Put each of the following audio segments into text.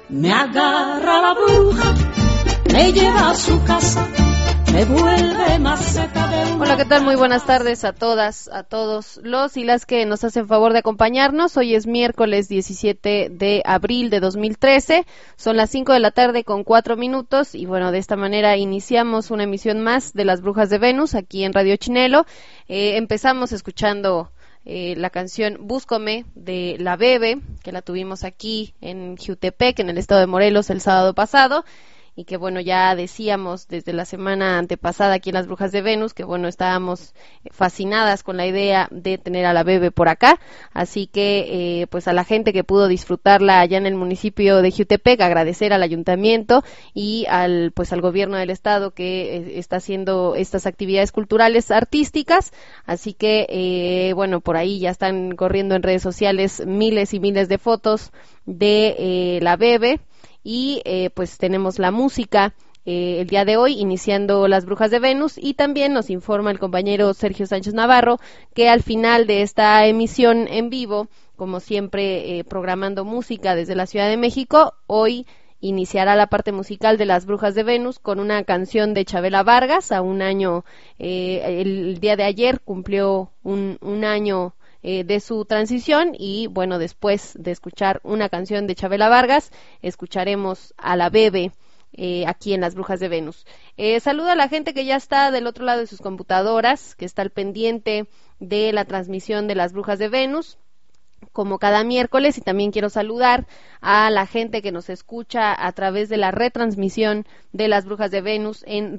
Me agarra la bruja, me lleva a su casa, me vuelve maceta de... Hola, ¿qué tal? Muy buenas tardes a todas, a todos los y las que nos hacen favor de acompañarnos. Hoy es miércoles 17 de abril de 2013, son las 5 de la tarde con 4 minutos y bueno, de esta manera iniciamos una emisión más de Las Brujas de Venus aquí en Radio Chinelo. Empezamos escuchando la canción Búscome de La Bebe, que la tuvimos aquí en Jiutepec, en el estado de Morelos, el sábado pasado. Y que bueno, ya decíamos desde la semana antepasada aquí en Las Brujas de Venus, que bueno, estábamos fascinadas con la idea de tener a La Bebe por acá, así que pues a la gente que pudo disfrutarla allá en el municipio de Jiutepec, agradecer al ayuntamiento y al gobierno del estado que está haciendo estas actividades culturales artísticas, así que bueno, por ahí ya están corriendo en redes sociales miles y miles de fotos de La Bebe. Y pues tenemos la música el día de hoy, iniciando Las Brujas de Venus, y también nos informa el compañero Sergio Sánchez Navarro que al final de esta emisión en vivo, como siempre programando música desde la Ciudad de México, hoy iniciará la parte musical de Las Brujas de Venus con una canción de Chabela Vargas. A un año, el día de ayer cumplió un año de su transición y bueno, después de escuchar una canción de Chabela Vargas, escucharemos a La Bebe aquí en Las Brujas de Venus. Saludo a la gente que ya está del otro lado de sus computadoras, que está al pendiente de la transmisión de Las Brujas de Venus, como cada miércoles, y también quiero saludar a la gente que nos escucha a través de la retransmisión de Las Brujas de Venus en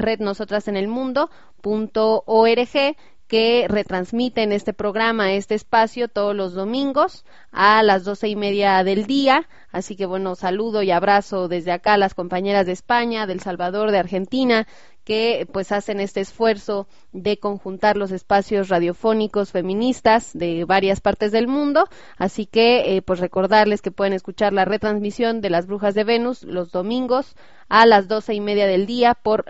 rednosotrasenelmundo.org, que retransmiten este programa, este espacio, todos los domingos a las 12:30 del día. Así que bueno, saludo y abrazo desde acá a las compañeras de España, de El Salvador, de Argentina, que pues hacen este esfuerzo de conjuntar los espacios radiofónicos feministas de varias partes del mundo. Así que pues recordarles que pueden escuchar la retransmisión de Las Brujas de Venus los domingos a las 12:30 del día por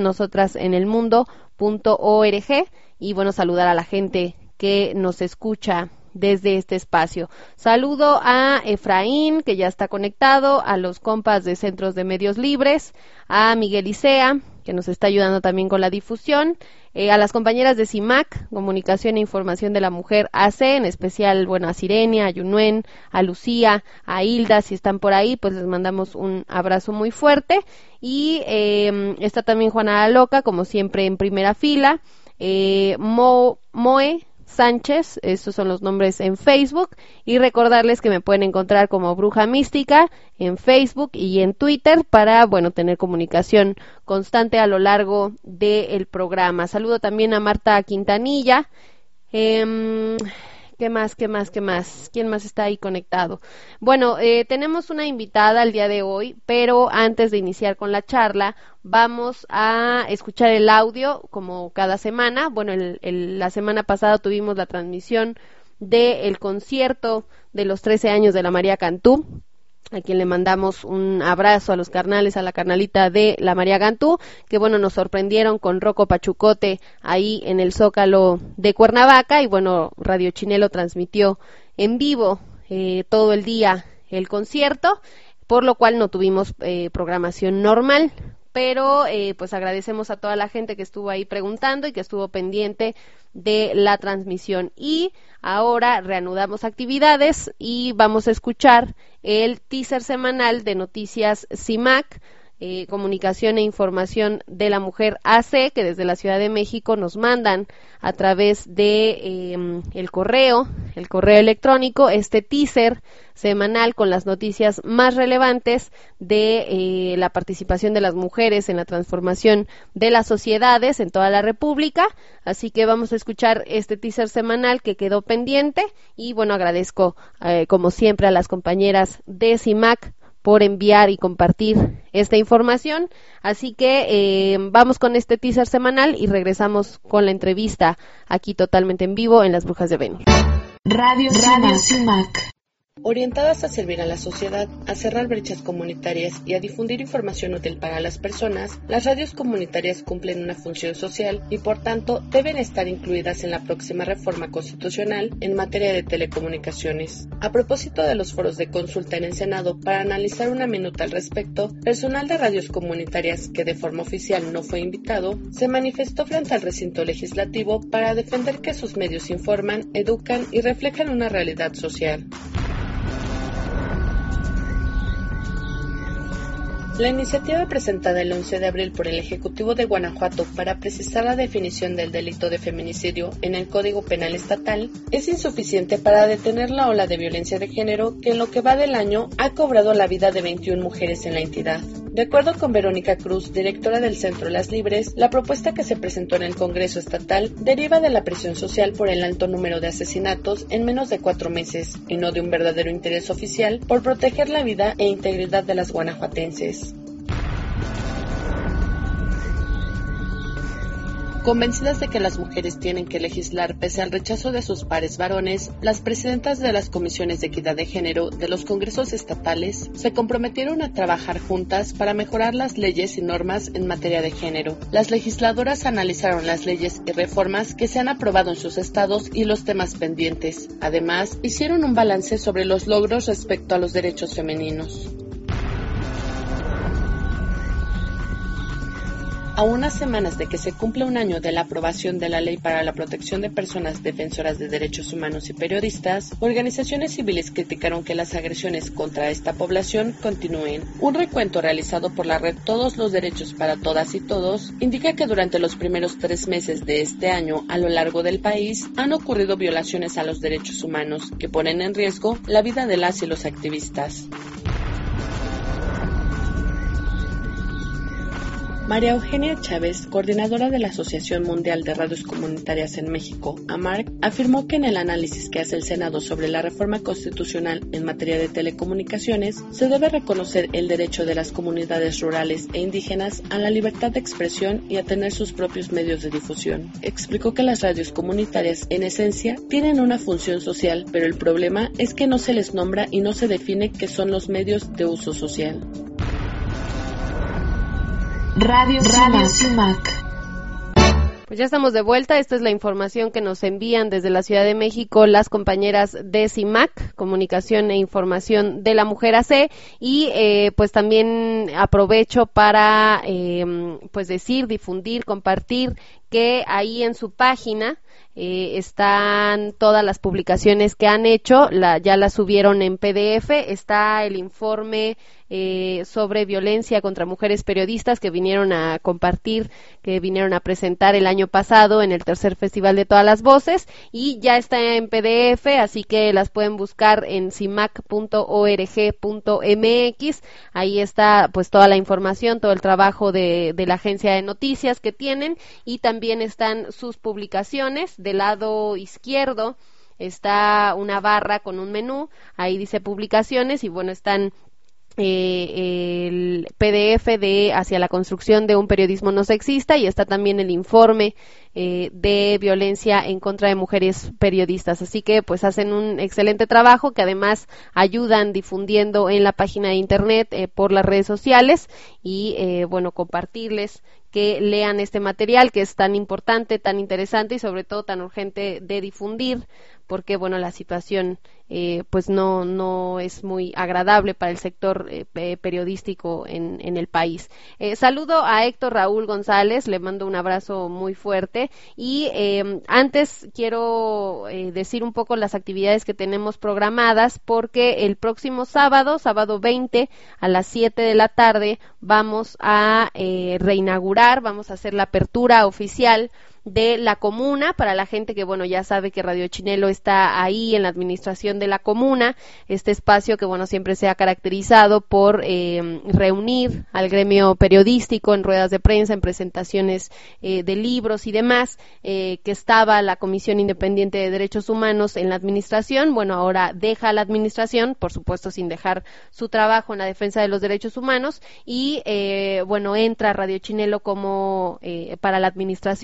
rednosotrasenelmundo.org. Y bueno, saludar a la gente que nos escucha desde este espacio. Saludo a Efraín, que ya está conectado, a los compas de Centros de Medios Libres, a Miguel Isea, que nos está ayudando también con la difusión, a las compañeras de CIMAC, Comunicación e Información de la Mujer AC, en especial, bueno, a Sirenia, a Yunuen, a Lucía, a Hilda, si están por ahí, pues les mandamos un abrazo muy fuerte. Y está también Juana la Loca, como siempre en primera fila, Moe Sánchez, estos son los nombres en Facebook, y recordarles que me pueden encontrar como Bruja Mística en Facebook y en Twitter para, bueno, tener comunicación constante a lo largo del programa. Saludo también a Marta Quintanilla. ¿Qué más? ¿Quién más está ahí conectado? Bueno, tenemos una invitada el día de hoy, pero antes de iniciar con la charla, vamos a escuchar el audio como cada semana. Bueno, la semana pasada tuvimos la transmisión del concierto de los 13 años de la María Cantú, a quien le mandamos un abrazo a los carnales, a la carnalita de la María Cantú, que bueno, nos sorprendieron con Rocco Pachucote ahí en el Zócalo de Cuernavaca, y bueno, Radio Chinelo transmitió en vivo todo el día el concierto, por lo cual no tuvimos programación normal, pero pues agradecemos a toda la gente que estuvo ahí preguntando y que estuvo pendiente de la transmisión. Y ahora reanudamos actividades y vamos a escuchar el teaser semanal de Noticias CIMAC, Comunicación e Información de la Mujer AC, que desde la Ciudad de México nos mandan a través de el correo electrónico, este teaser semanal con las noticias más relevantes de la participación de las mujeres en la transformación de las sociedades en toda la República. Así que vamos a escuchar este teaser semanal que quedó pendiente, y bueno, agradezco como siempre a las compañeras de CIMAC por enviar y compartir esta información. Así que vamos con este teaser semanal y regresamos con la entrevista aquí totalmente en vivo en Las Brujas de Venus. Radio CIMAC. Orientadas a servir a la sociedad, a cerrar brechas comunitarias y a difundir información útil para las personas, las radios comunitarias cumplen una función social y, por tanto, deben estar incluidas en la próxima reforma constitucional en materia de telecomunicaciones. A propósito de los foros de consulta en el Senado para analizar una minuta al respecto, personal de radios comunitarias que de forma oficial no fue invitado, se manifestó frente al recinto legislativo para defender que sus medios informan, educan y reflejan una realidad social. La iniciativa presentada el 11 de abril por el Ejecutivo de Guanajuato para precisar la definición del delito de feminicidio en el Código Penal Estatal es insuficiente para detener la ola de violencia de género que en lo que va del año ha cobrado la vida de 21 mujeres en la entidad. De acuerdo con Verónica Cruz, directora del Centro Las Libres, la propuesta que se presentó en el Congreso Estatal deriva de la presión social por el alto número de asesinatos en menos de 4 meses, y no de un verdadero interés oficial por proteger la vida e integridad de las guanajuatenses. Convencidas de que las mujeres tienen que legislar pese al rechazo de sus pares varones, las presidentas de las comisiones de equidad de género de los congresos estatales se comprometieron a trabajar juntas para mejorar las leyes y normas en materia de género. Las legisladoras analizaron las leyes y reformas que se han aprobado en sus estados y los temas pendientes. Además, hicieron un balance sobre los logros respecto a los derechos femeninos. A unas semanas de que se cumpla un año de la aprobación de la Ley para la Protección de Personas Defensoras de Derechos Humanos y Periodistas, organizaciones civiles criticaron que las agresiones contra esta población continúen. Un recuento realizado por la red Todos los Derechos para Todas y Todos indica que durante los primeros 3 meses de este año, a lo largo del país, han ocurrido violaciones a los derechos humanos que ponen en riesgo la vida de las y los activistas. María Eugenia Chávez, coordinadora de la Asociación Mundial de Radios Comunitarias en México, AMARC, afirmó que en el análisis que hace el Senado sobre la reforma constitucional en materia de telecomunicaciones, se debe reconocer el derecho de las comunidades rurales e indígenas a la libertad de expresión y a tener sus propios medios de difusión. Explicó que las radios comunitarias, en esencia, tienen una función social, pero el problema es que no se les nombra y no se define qué son los medios de uso social. Radio CIMAC. Pues ya estamos de vuelta. Esta es la información que nos envían desde la Ciudad de México las compañeras de CIMAC, Comunicación e Información de la Mujer AC, y pues también aprovecho para pues difundir, compartir que ahí en su página están todas las publicaciones que han hecho, ya las subieron en PDF, está el informe sobre violencia contra mujeres periodistas que vinieron a compartir, que vinieron a presentar el año pasado en el tercer Festival de Todas las Voces, y ya está en PDF, así que las pueden buscar en cimac.org.mx. Ahí está pues toda la información, todo el trabajo de la agencia de noticias que tienen, y también están sus publicaciones. Del lado izquierdo está una barra con un menú, ahí dice publicaciones, y bueno, están el PDF de Hacia la construcción de un periodismo no sexista, y está también el informe de violencia en contra de mujeres periodistas. Así que pues hacen un excelente trabajo que además ayudan difundiendo en la página de internet, por las redes sociales, y compartirles que lean este material que es tan importante, tan interesante y sobre todo tan urgente de difundir, porque la situación pues no es muy agradable para el sector periodístico en el país. Saludo a Héctor Raúl González, le mando un abrazo muy fuerte, y antes quiero decir un poco las actividades que tenemos programadas, porque el próximo sábado 20 a las 7 de la tarde vamos a reinaugurar, vamos a hacer la apertura oficial de la comuna. Para la gente que ya sabe que Radio Chinelo está ahí en la administración de la comuna, este espacio que siempre se ha caracterizado por reunir al gremio periodístico en ruedas de prensa, en presentaciones de libros y demás, que estaba la Comisión Independiente de Derechos Humanos en la administración. Ahora deja la administración, por supuesto sin dejar su trabajo en la defensa de los derechos humanos, y entra Radio Chinelo como para la administración de ese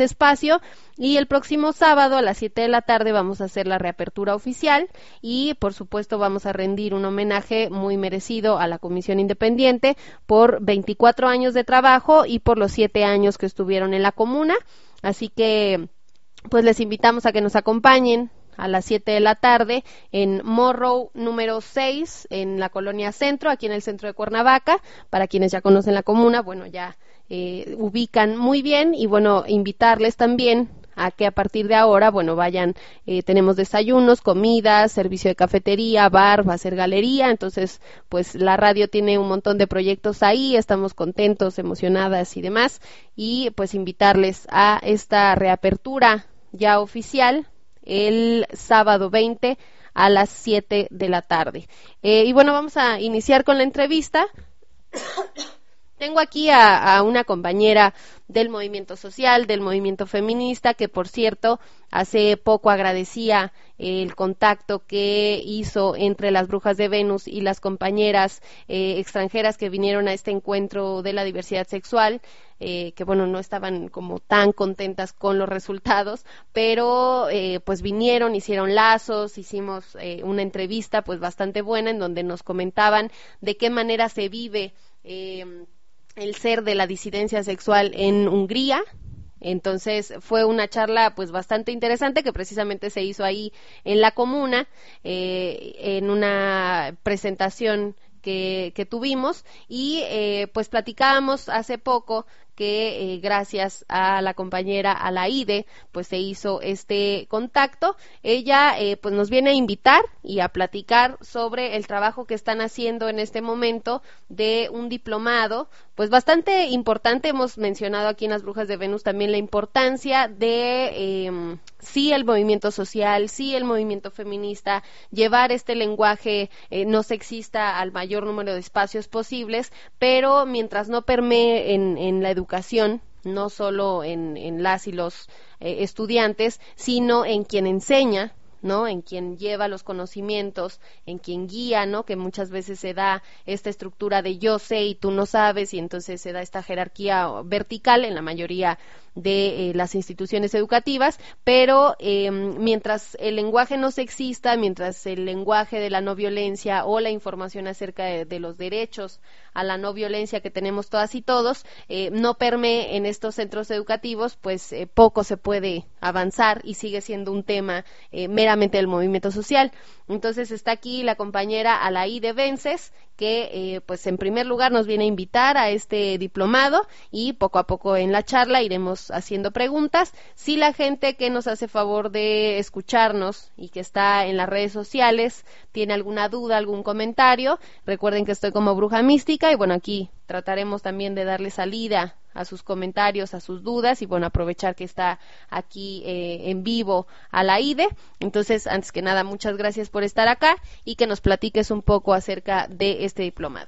espacio, y el próximo sábado a las 7 de la tarde vamos a hacer la reapertura oficial y por supuesto vamos a rendir un homenaje muy merecido a la Comisión Independiente por 24 años de trabajo y por los 7 años que estuvieron en la comuna. Así que pues les invitamos a que nos acompañen a las 7 de la tarde en Morrow número 6 en la Colonia Centro, aquí en el centro de Cuernavaca. Para quienes ya conocen la comuna, bueno, ya ubican muy bien, y bueno, invitarles también a que a partir de ahora, bueno, vayan, tenemos desayunos, comidas, servicio de cafetería, bar, va a ser galería. Entonces pues la radio tiene un montón de proyectos ahí, estamos contentos, emocionadas y demás, y pues invitarles a esta reapertura ya oficial el sábado 20 a las 7 de la tarde. Y bueno, vamos a iniciar con la entrevista. Tengo aquí a una compañera del movimiento social, del movimiento feminista, que por cierto hace poco agradecía el contacto que hizo entre las Brujas de Venus y las compañeras extranjeras que vinieron a este encuentro de la diversidad sexual, que bueno, no estaban como tan contentas con los resultados, pero pues vinieron, hicieron lazos, hicimos una entrevista pues bastante buena en donde nos comentaban de qué manera se vive el ser de la disidencia sexual en Hungría. Entonces fue una charla pues bastante interesante que precisamente se hizo ahí en la comuna, en una presentación que tuvimos, y pues platicábamos hace poco que gracias a la compañera Alaide pues se hizo este contacto. Ella pues nos viene a invitar y a platicar sobre el trabajo que están haciendo en este momento de un diplomado pues bastante importante. Hemos mencionado aquí en las Brujas de Venus también la importancia de sí el movimiento social, sí el movimiento feminista, llevar este lenguaje no sexista al mayor número de espacios posibles, pero mientras no permee en la educación, no solo en las y los estudiantes, sino en quien enseña, ¿no? En quien lleva los conocimientos, en quien guía, ¿no? Que muchas veces se da esta estructura de yo sé y tú no sabes, y entonces se da esta jerarquía vertical en la mayoría de las instituciones educativas, pero mientras el lenguaje no sexista, mientras el lenguaje de la no violencia o la información acerca de los derechos a la no violencia que tenemos todas y todos no permee en estos centros educativos, pues poco se puede avanzar y sigue siendo un tema meramente del movimiento social. Entonces está aquí la compañera Alaide Vences, que pues en primer lugar nos viene a invitar a este diplomado, y poco a poco en la charla iremos haciendo preguntas. Si la gente que nos hace favor de escucharnos y que está en las redes sociales tiene alguna duda, algún comentario, recuerden que estoy como Bruja Mística, y bueno, aquí trataremos también de darle salida a sus comentarios, a sus dudas, y bueno, aprovechar que está aquí en vivo Alaide. Entonces, antes que nada, muchas gracias por estar acá y que nos platiques un poco acerca de este diplomado.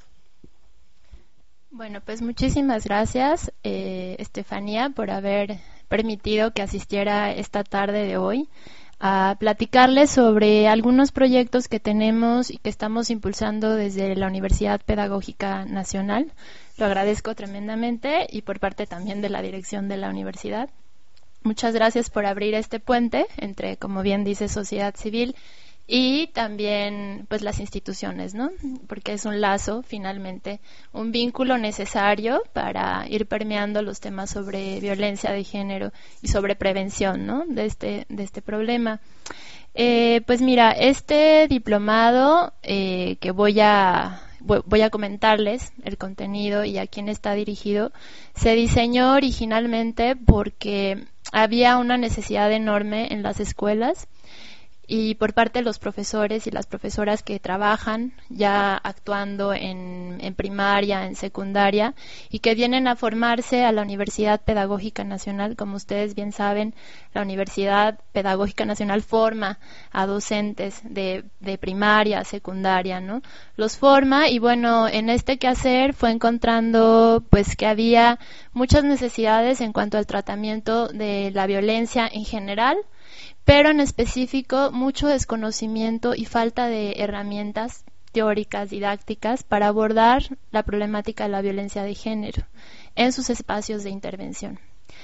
Bueno, pues muchísimas gracias, Estefanía, por haber permitido que asistiera esta tarde de hoy a platicarles sobre algunos proyectos que tenemos y que estamos impulsando desde la Universidad Pedagógica Nacional. Lo agradezco tremendamente, y por parte también de la dirección de la universidad. Muchas gracias por abrir este puente entre, como bien dice, sociedad civil y también pues las instituciones, ¿no? Porque es un lazo, finalmente, un vínculo necesario para ir permeando los temas sobre violencia de género y sobre prevención, ¿no? de este problema. Pues mira, este diplomado que voy a comentarles el contenido y a quién está dirigido, se diseñó originalmente porque había una necesidad enorme en las escuelas y por parte de los profesores y las profesoras que trabajan ya actuando en primaria, en secundaria, y que vienen a formarse a la Universidad Pedagógica Nacional. Como ustedes bien saben, la Universidad Pedagógica Nacional forma a docentes de primaria, secundaria, ¿no? Los forma, y bueno, en este quehacer fue encontrando pues que había muchas necesidades en cuanto al tratamiento de la violencia en general, pero en específico mucho desconocimiento y falta de herramientas teóricas, didácticas, para abordar la problemática de la violencia de género en sus espacios de intervención.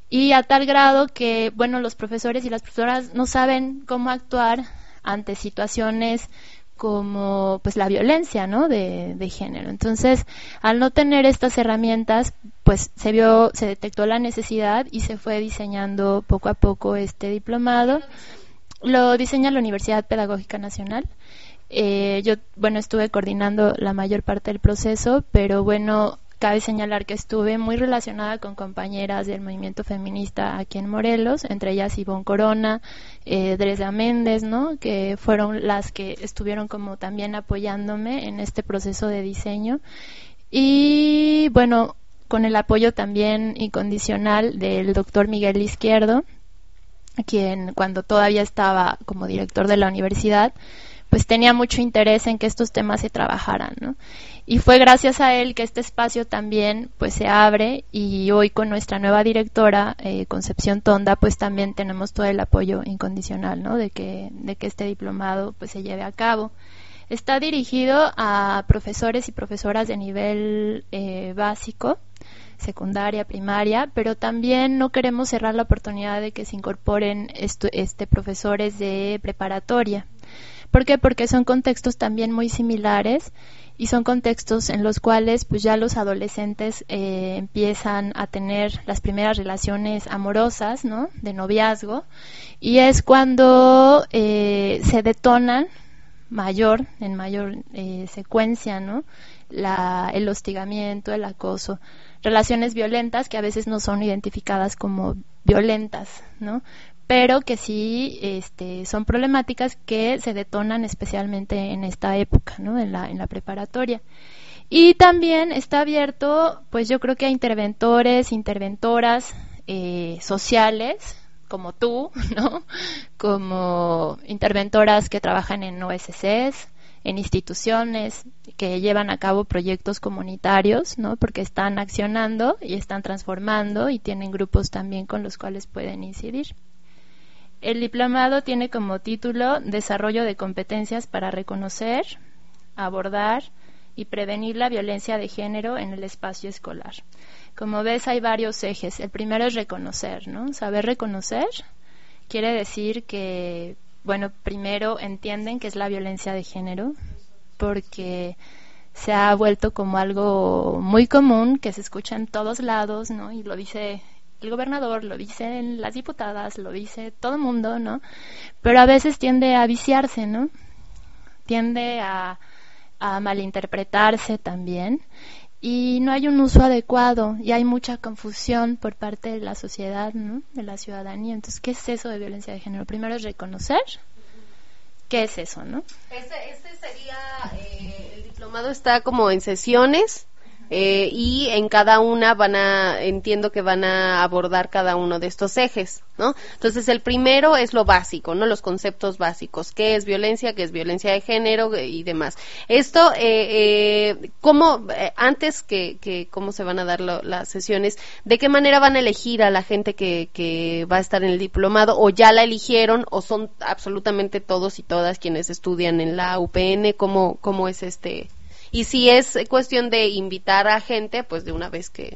y a tal grado que, bueno, los profesores y las profesoras no saben cómo actuar ante situaciones como pues la violencia, ¿no?, de género. Entonces, al no tener estas herramientas, pues se detectó la necesidad y se fue diseñando poco a poco este diplomado. Lo diseña la Universidad Pedagógica Nacional. Yo, bueno, estuve coordinando la mayor parte del proceso, pero bueno, cabe señalar que estuve muy relacionada con compañeras del movimiento feminista aquí en Morelos, entre ellas Ivonne Corona, Dresda Méndez, ¿no?, que fueron las que estuvieron como también apoyándome en este proceso de diseño. Y bueno, con el apoyo también incondicional del doctor Miguel Izquierdo, quien cuando todavía estaba como director de la universidad, pues tenía mucho interés en que estos temas se trabajaran, ¿no? Y fue gracias a él que este espacio también pues se abre, y hoy con nuestra nueva directora, Concepción Tonda, pues también tenemos todo el apoyo incondicional, ¿no?, de que este diplomado pues se lleve a cabo. Está dirigido a profesores y profesoras de nivel básico, secundaria, primaria, pero también no queremos cerrar la oportunidad de que se incorporen profesores de preparatoria. ¿Por qué? Porque son contextos también muy similares, y son contextos en los cuales pues ya los adolescentes empiezan a tener las primeras relaciones amorosas, ¿no?, de noviazgo, y es cuando se detonan en mayor secuencia, ¿no?, el hostigamiento, el acoso, relaciones violentas que a veces no son identificadas como violentas, ¿no?, pero que sí son problemáticas que se detonan especialmente en esta época, ¿no?, en la preparatoria. Y también está abierto, pues yo creo que a interventores, interventoras sociales, como tú, ¿no?, como interventoras que trabajan en OSCs, en instituciones que llevan a cabo proyectos comunitarios, ¿no?, porque están accionando y están transformando y tienen grupos también con los cuales pueden incidir. El diplomado tiene como título Desarrollo de competencias para reconocer, abordar y prevenir la violencia de género en el espacio escolar. Como ves, hay varios ejes. El primero es reconocer, ¿no? Saber reconocer quiere decir que, bueno, primero entienden qué es la violencia de género, porque se ha vuelto como algo muy común que se escucha en todos lados, ¿no? Y lo dice el gobernador, lo dicen las diputadas, lo dice todo el mundo, ¿no? Pero a veces tiende a viciarse, ¿no? Tiende a malinterpretarse también, y no hay un uso adecuado, y hay mucha confusión por parte de la sociedad, ¿no?, de la ciudadanía. Entonces, ¿qué es eso de violencia de género? Primero es reconocer qué es eso, ¿no? Este sería, el diplomado está como en sesiones, y en cada una entiendo que van a abordar cada uno de estos ejes, ¿no? Entonces el primero es lo básico, ¿no?, los conceptos básicos, qué es violencia de género y demás. Esto, cómo, antes que cómo se van a dar las sesiones, ¿de qué manera van a elegir a la gente que va a estar en el diplomado, o ya la eligieron, o son absolutamente todos y todas quienes estudian en la UPN? ¿Cómo es Y si es cuestión de invitar a gente, pues de una vez que...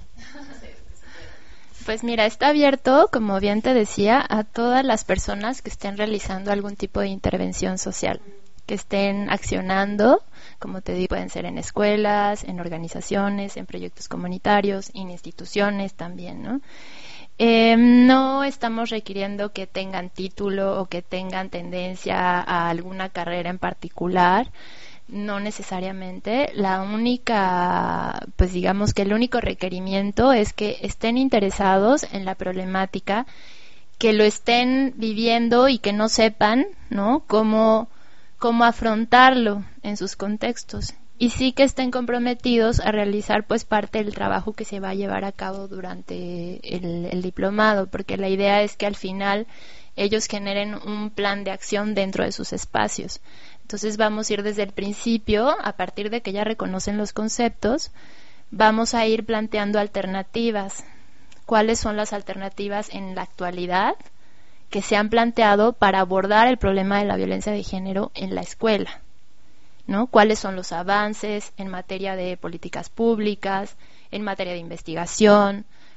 Pues mira, está abierto, como bien te decía, a todas las personas que estén realizando algún tipo de intervención social, que estén accionando, como te digo, pueden ser en escuelas, en organizaciones, en proyectos comunitarios, en instituciones también, ¿no? No estamos requiriendo que tengan título o que tengan tendencia a alguna carrera en particular. No necesariamente. La única, pues digamos que el único requerimiento es que estén interesados en la problemática, que lo estén viviendo y que no sepan, ¿no?, cómo afrontarlo en sus contextos, y sí que estén comprometidos a realizar pues parte del trabajo que se va a llevar a cabo durante el diplomado, porque la idea es que al final ellos generen un plan de acción dentro de sus espacios. Entonces vamos a ir desde el principio, a partir de que ya reconocen los conceptos, vamos a ir planteando alternativas. ¿Cuáles son las alternativas en la actualidad que se han planteado para abordar el problema de la violencia de género en la escuela? ¿No? ¿Cuáles son los avances en materia de políticas públicas, en materia de investigación?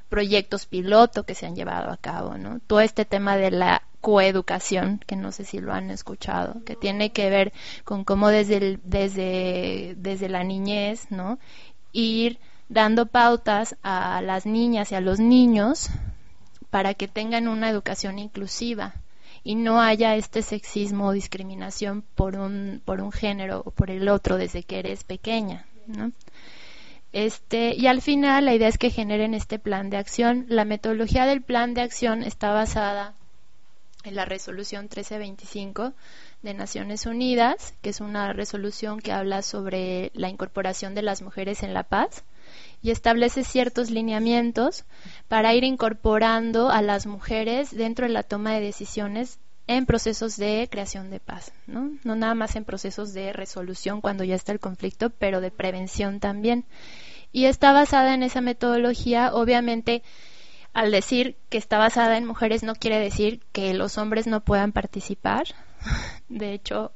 proyectos piloto que se han llevado a cabo, ¿no? Todo este tema de la coeducación, que no sé si lo han escuchado, que tiene que ver con cómo desde la niñez, ¿no? Ir dando pautas a las niñas y a los niños para que tengan una educación inclusiva y no haya este sexismo o discriminación por un género o por el otro desde que eres pequeña, ¿no? Y al final la idea es que generen este plan de acción. La metodología del plan de acción está basada en la resolución 1325 de Naciones Unidas, que es una resolución que habla sobre la incorporación de las mujeres en la paz y establece ciertos lineamientos para ir incorporando a las mujeres dentro de la toma de decisiones en procesos de creación de paz, ¿no? No nada más en procesos de resolución cuando ya está el conflicto, pero de prevención también. Y está basada en esa metodología. Obviamente, al decir que está basada en mujeres no quiere decir que los hombres no puedan participar. De hecho,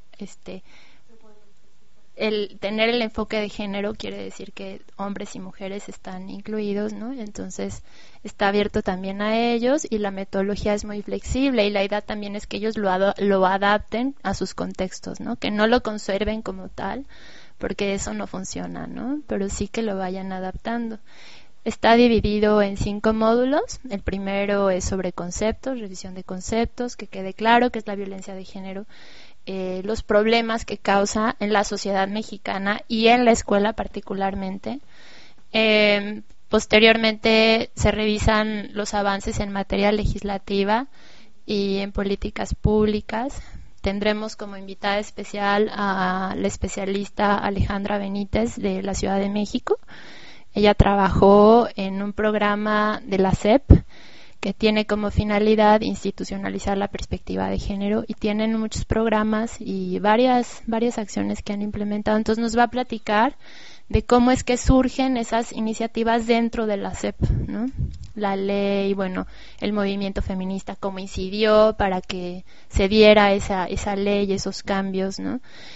el tener el enfoque de género quiere decir que hombres y mujeres están incluidos, ¿no? Entonces está abierto también a ellos y la metodología es muy flexible y la idea también es que ellos lo adapten a sus contextos, ¿no? Que no lo conserven como tal, porque eso no funciona, ¿no? Pero sí que lo vayan adaptando. Está dividido en 5 módulos. El primero es sobre conceptos, revisión de conceptos, que quede claro qué es la violencia de género, los problemas que causa en la sociedad mexicana y en la escuela particularmente. Posteriormente se revisan los avances en materia legislativa y en políticas públicas. Tendremos como invitada especial a la especialista Alejandra Benítez de la Ciudad de México. Ella trabajó en un programa de la SEP que tiene como finalidad institucionalizar la perspectiva de género y tienen muchos programas y varias acciones que han implementado. Entonces nos va a platicar de cómo es que surgen esas iniciativas dentro de la SEP, ¿no? La ley, bueno, el movimiento feminista, cómo incidió para que se diera esa ley, esos cambios, ¿no?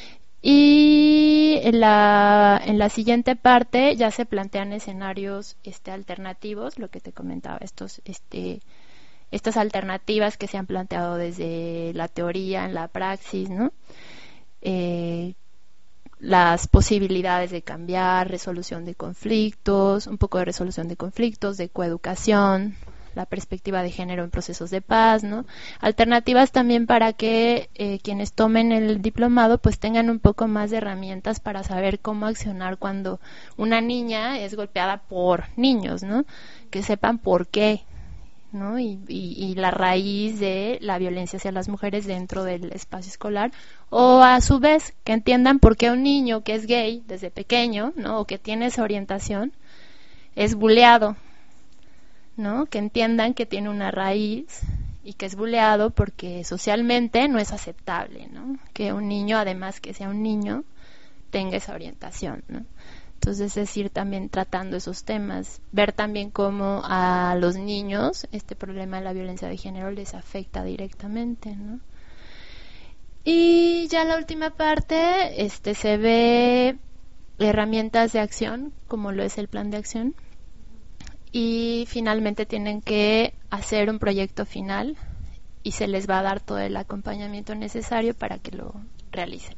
Y en la siguiente parte ya se plantean escenarios alternativos, lo que te comentaba, estas alternativas que se han planteado desde la teoría en la praxis, ¿no? Las posibilidades de cambiar, resolución de conflictos, un poco de resolución de conflictos, de coeducación, la perspectiva de género en procesos de paz, ¿no? Alternativas también para que quienes tomen el diplomado pues tengan un poco más de herramientas para saber cómo accionar cuando una niña es golpeada por niños, ¿no? Que sepan por qué, ¿no? Y la raíz de la violencia hacia las mujeres dentro del espacio escolar, o a su vez que entiendan por qué un niño que es gay desde pequeño, ¿no? O que tiene esa orientación es buleado, ¿no? Que entiendan que tiene una raíz y que es buleado porque socialmente no es aceptable, ¿no? Que un niño, además que sea un niño, tenga esa orientación, ¿no? Entonces es ir también tratando esos temas, ver también cómo a los niños este problema de la violencia de género les afecta directamente, ¿no? Y ya en la última parte se ve herramientas de acción, como lo es el plan de acción. Y finalmente tienen que hacer un proyecto final y se les va a dar todo el acompañamiento necesario para que lo realicen.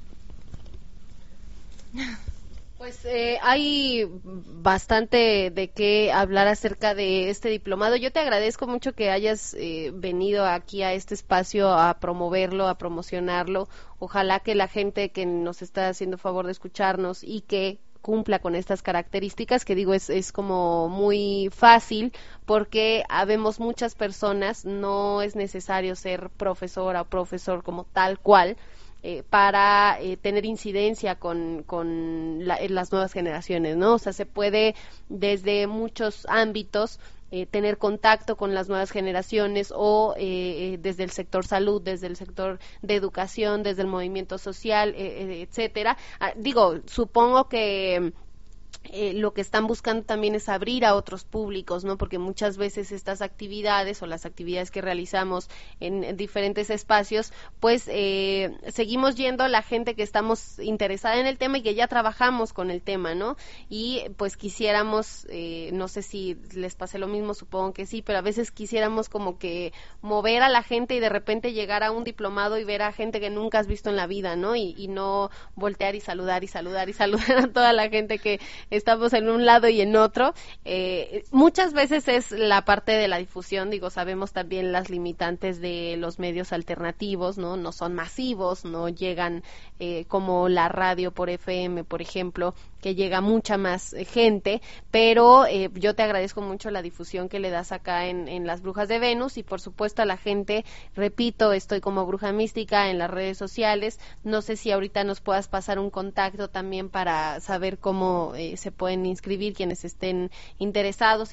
Pues hay bastante de qué hablar acerca de este diplomado. Yo te agradezco mucho que hayas venido aquí a este espacio a promoverlo, a promocionarlo. Ojalá que la gente que nos está haciendo favor de escucharnos y que cumpla con estas características, que digo es como muy fácil porque habemos muchas personas, no es necesario ser profesora o profesor como tal cual para tener incidencia con las nuevas generaciones, ¿no? O sea, se puede desde muchos ámbitos tener contacto con las nuevas generaciones o desde el sector salud, desde el sector de educación, desde el movimiento social, etcétera. Digo, supongo que lo que están buscando también es abrir a otros públicos, ¿no? Porque muchas veces estas actividades o las actividades que realizamos en diferentes espacios, pues seguimos yendo a la gente que estamos interesada en el tema y que ya trabajamos con el tema, ¿no? Y pues quisiéramos, no sé si les pase lo mismo, supongo que sí, pero a veces quisiéramos como que mover a la gente y de repente llegar a un diplomado y ver a gente que nunca has visto en la vida, ¿no? Y no voltear y saludar a toda la gente que estamos en un lado y en otro. Muchas veces es la parte de la difusión, digo, sabemos también las limitantes de los medios alternativos, no son masivos, no llegan como la radio por FM, por ejemplo, que llega mucha más gente, pero yo te agradezco mucho la difusión que le das acá en Las Brujas de Venus, y por supuesto a la gente, repito, estoy como Bruja Mística en las redes sociales. No sé si ahorita nos puedas pasar un contacto también para saber cómo se pueden inscribir quienes estén interesadas,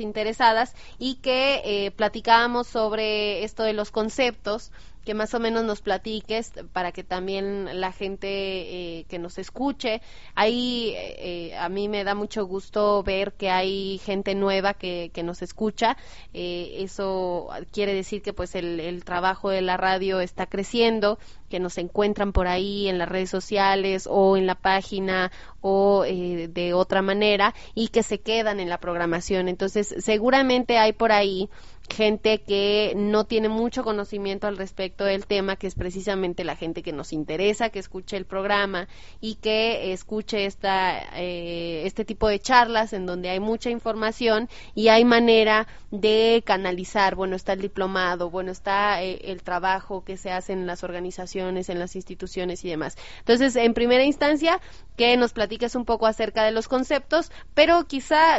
y que platicábamos sobre esto de los conceptos, que más o menos nos platiques para que también la gente que nos escuche. Ahí a mí me da mucho gusto ver que hay gente nueva que nos escucha. Eso quiere decir que pues el trabajo de la radio está creciendo, que nos encuentran por ahí en las redes sociales o en la página o de otra manera, y que se quedan en la programación. Entonces seguramente hay por ahí gente que no tiene mucho conocimiento al respecto del tema, que es precisamente la gente que nos interesa, que escuche el programa y que escuche este tipo de charlas en donde hay mucha información y hay manera de canalizar. Bueno, está el diplomado, bueno, está el trabajo que se hace en las organizaciones, en las instituciones y demás. Entonces, en primera instancia, que nos platiques un poco acerca de los conceptos, pero quizá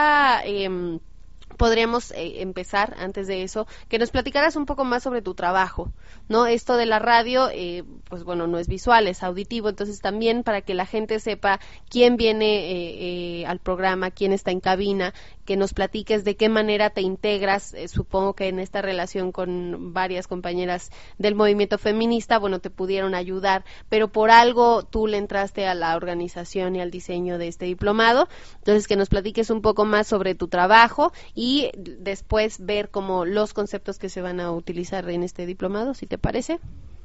podríamos empezar, antes de eso, que nos platicaras un poco más sobre tu trabajo, ¿no? Esto de la radio, pues bueno, no es visual, es auditivo, entonces también para que la gente sepa quién viene al programa, quién está en cabina, que nos platiques de qué manera te integras, supongo que en esta relación con varias compañeras del movimiento feminista, bueno, te pudieron ayudar, pero por algo tú le entraste a la organización y al diseño de este diplomado. Entonces, que nos platiques un poco más sobre tu trabajo y después ver como los conceptos que se van a utilizar en este diplomado, si te parece.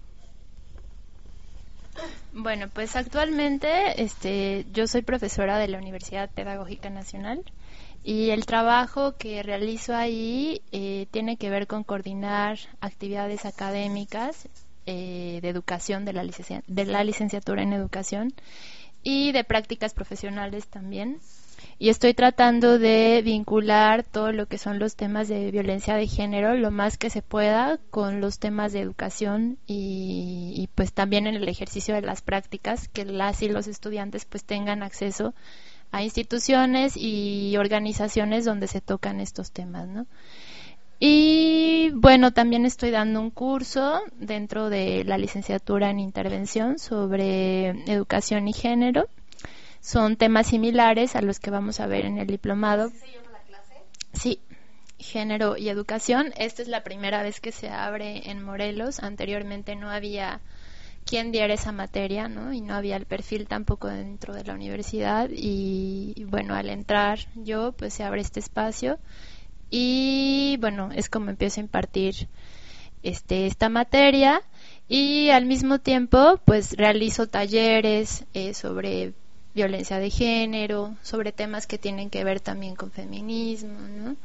Bueno, pues actualmente yo soy profesora de la Universidad Pedagógica Nacional, y el trabajo que realizo ahí tiene que ver con coordinar actividades académicas de educación, de la licenciatura en educación, y de prácticas profesionales también. Y estoy tratando de vincular todo lo que son los temas de violencia de género lo más que se pueda con los temas de educación, y pues también en el ejercicio de las prácticas, que las y los estudiantes pues tengan acceso a instituciones y organizaciones donde se tocan estos temas, ¿no? Y bueno, también estoy dando un curso dentro de la licenciatura en intervención sobre educación y género. Son temas similares a los que vamos a ver en el diplomado. ¿Se llama la clase? Sí, género y educación. Esta es la primera vez que se abre en Morelos. Anteriormente no había quien diera esa materia, ¿no? Y no había el perfil tampoco dentro de la universidad, y bueno, al entrar yo, pues se abre este espacio, y bueno, es como empiezo a impartir esta materia, y al mismo tiempo pues realizo talleres sobre violencia de género, sobre temas que tienen que ver también con feminismo, ¿no?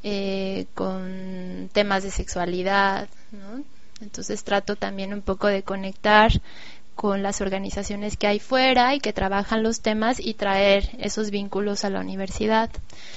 Con temas de sexualidad, ¿no? Entonces trato también un poco de conectar con las organizaciones que hay fuera y que trabajan los temas, y traer esos vínculos a la universidad.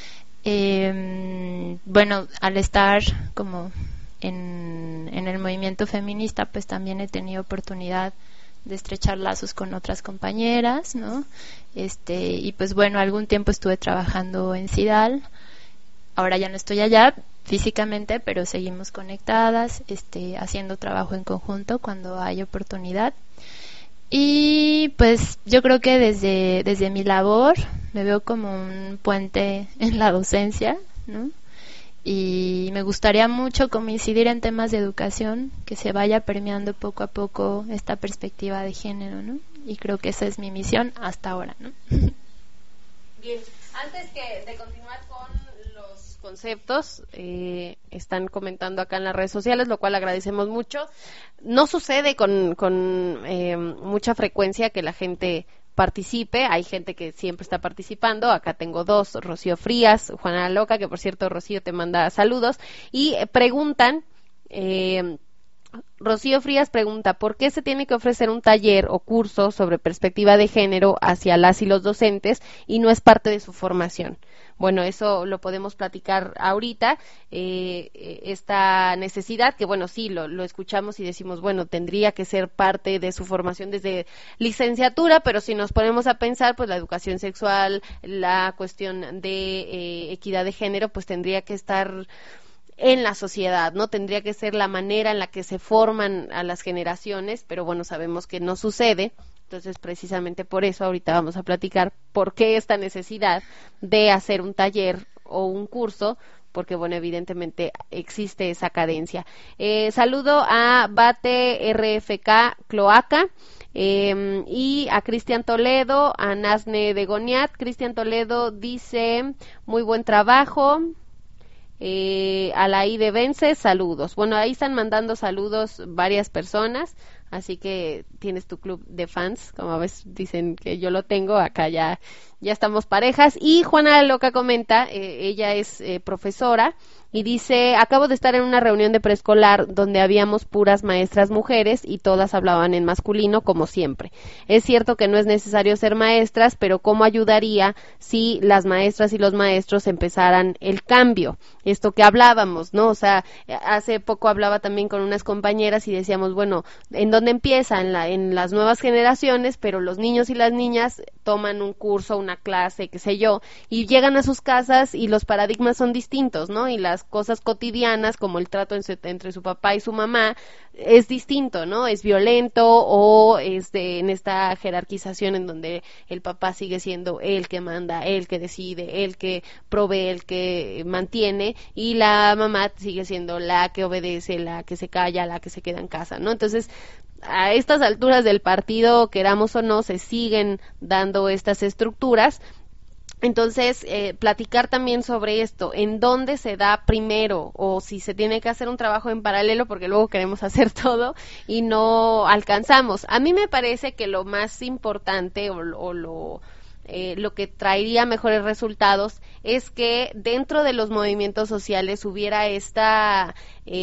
Bueno, al estar como en el movimiento feminista, pues también he tenido oportunidad de estrechar lazos con otras compañeras, ¿no? Y pues bueno, algún tiempo estuve trabajando en CIDAL. Ahora ya no estoy allá físicamente, pero seguimos conectadas, haciendo trabajo en conjunto cuando hay oportunidad. Y pues yo creo que desde mi labor me veo como un puente en la docencia, ¿no? Y me gustaría mucho como incidir en temas de educación, que se vaya permeando poco a poco esta perspectiva de género, ¿no? Y creo que esa es mi misión hasta ahora, ¿no? Bien, antes de continuar con los conceptos, están comentando acá en las redes sociales, lo cual agradecemos mucho. No sucede con mucha frecuencia que la gente participe, hay gente que siempre está participando, acá tengo dos, Rocío Frías, Juana Loca, que por cierto Rocío te manda saludos, y preguntan, Rocío Frías pregunta, ¿por qué se tiene que ofrecer un taller o curso sobre perspectiva de género hacia las y los docentes y no es parte de su formación? Bueno, eso lo podemos platicar ahorita, esta necesidad que, bueno, sí, lo escuchamos y decimos, bueno, tendría que ser parte de su formación desde licenciatura, pero si nos ponemos a pensar, pues la educación sexual, la cuestión de equidad de género, pues tendría que estar en la sociedad, ¿no? Tendría que ser la manera en la que se forman a las generaciones, pero bueno, sabemos que no sucede. Entonces, precisamente por eso ahorita vamos a platicar por qué esta necesidad de hacer un taller o un curso, porque, bueno, evidentemente existe esa carencia. Saludo a Bate RFK Cloaca y a Cristian Toledo, a Nazne de Goniat. Cristian Toledo dice, muy buen trabajo. A la I de Vence, saludos. Bueno, ahí están mandando saludos varias personas, así que tienes tu club de fans, como a veces dicen que yo lo tengo, acá ya estamos parejas. Y Juana Loca comenta, ella es profesora, y dice, acabo de estar en una reunión de preescolar donde habíamos puras maestras mujeres y todas hablaban en masculino como siempre. Es cierto que no es necesario ser maestras, pero ¿cómo ayudaría si las maestras y los maestros empezaran el cambio? Esto que hablábamos, ¿no? O sea, hace poco hablaba también con unas compañeras y decíamos, bueno, ¿en dónde empieza? En las nuevas generaciones, pero los niños y las niñas toman un curso, una clase, qué sé yo, y llegan a sus casas y los paradigmas son distintos, ¿no? Y las cosas cotidianas, como el trato entre su papá y su mamá, es distinto, ¿no? Es violento o en esta jerarquización en donde el papá sigue siendo el que manda, el que decide, el que provee, el que mantiene, y la mamá sigue siendo la que obedece, la que se calla, la que se queda en casa, ¿no? Entonces, a estas alturas del partido, queramos o no, se siguen dando estas estructuras. Entonces, platicar también sobre esto, en dónde se da primero o si se tiene que hacer un trabajo en paralelo porque luego queremos hacer todo y no alcanzamos. A mí me parece que lo más importante o lo que traería mejores resultados es que dentro de los movimientos sociales hubiera esta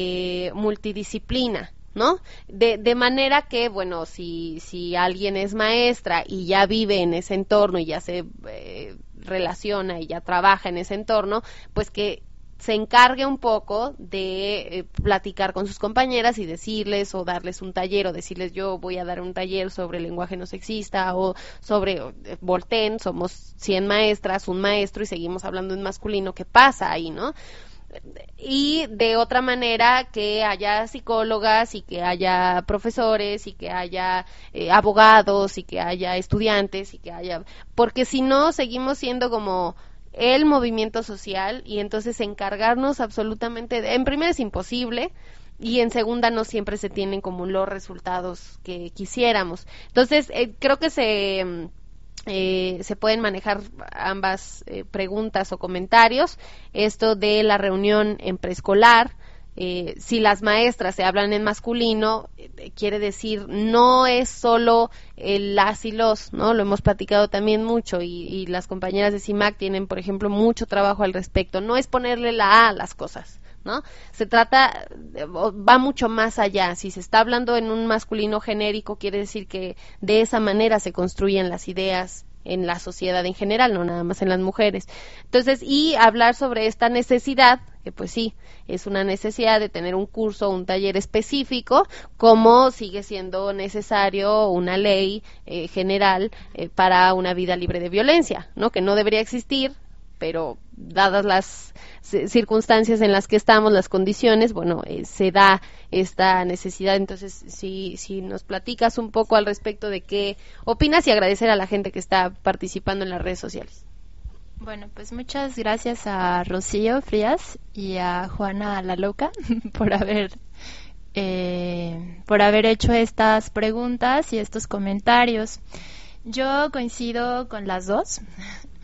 multidisciplina, ¿no? De manera que, bueno, si alguien es maestra y ya vive en ese entorno y ya se relaciona y ya trabaja en ese entorno, pues que se encargue un poco de platicar con sus compañeras y decirles o darles un taller o decirles yo voy a dar un taller sobre lenguaje no sexista o sobre volteen, somos 100 maestras, un maestro y seguimos hablando en masculino, ¿qué pasa ahí, no? Y de otra manera que haya psicólogas y que haya profesores y que haya abogados y que haya estudiantes y que haya, porque si no seguimos siendo como el movimiento social y entonces encargarnos absolutamente en primera es imposible y en segunda no siempre se tienen como los resultados que quisiéramos. Entonces creo que se pueden manejar ambas preguntas o comentarios. Esto de la reunión en preescolar, si las maestras se hablan en masculino, quiere decir no es solo el las y los, ¿no? Lo hemos platicado también mucho y las compañeras de CIMAC tienen, por ejemplo, mucho trabajo al respecto. No es ponerle la A a las cosas, ¿no? Se trata, va mucho más allá. Si se está hablando en un masculino genérico, quiere decir que de esa manera se construyen las ideas en la sociedad en general, no nada más en las mujeres. Entonces, y hablar sobre esta necesidad, que pues sí, es una necesidad de tener un curso, un taller específico, como sigue siendo necesario una ley general para una vida libre de violencia, ¿no? Que no debería existir, pero dadas las circunstancias en las que estamos, las condiciones, bueno, se da esta necesidad. Entonces, si nos platicas un poco al respecto de qué opinas y agradecer a la gente que está participando en las redes sociales. Bueno, pues muchas gracias a Rocío Frías y a Juana la Loca por haber hecho estas preguntas y estos comentarios. Yo coincido con las dos.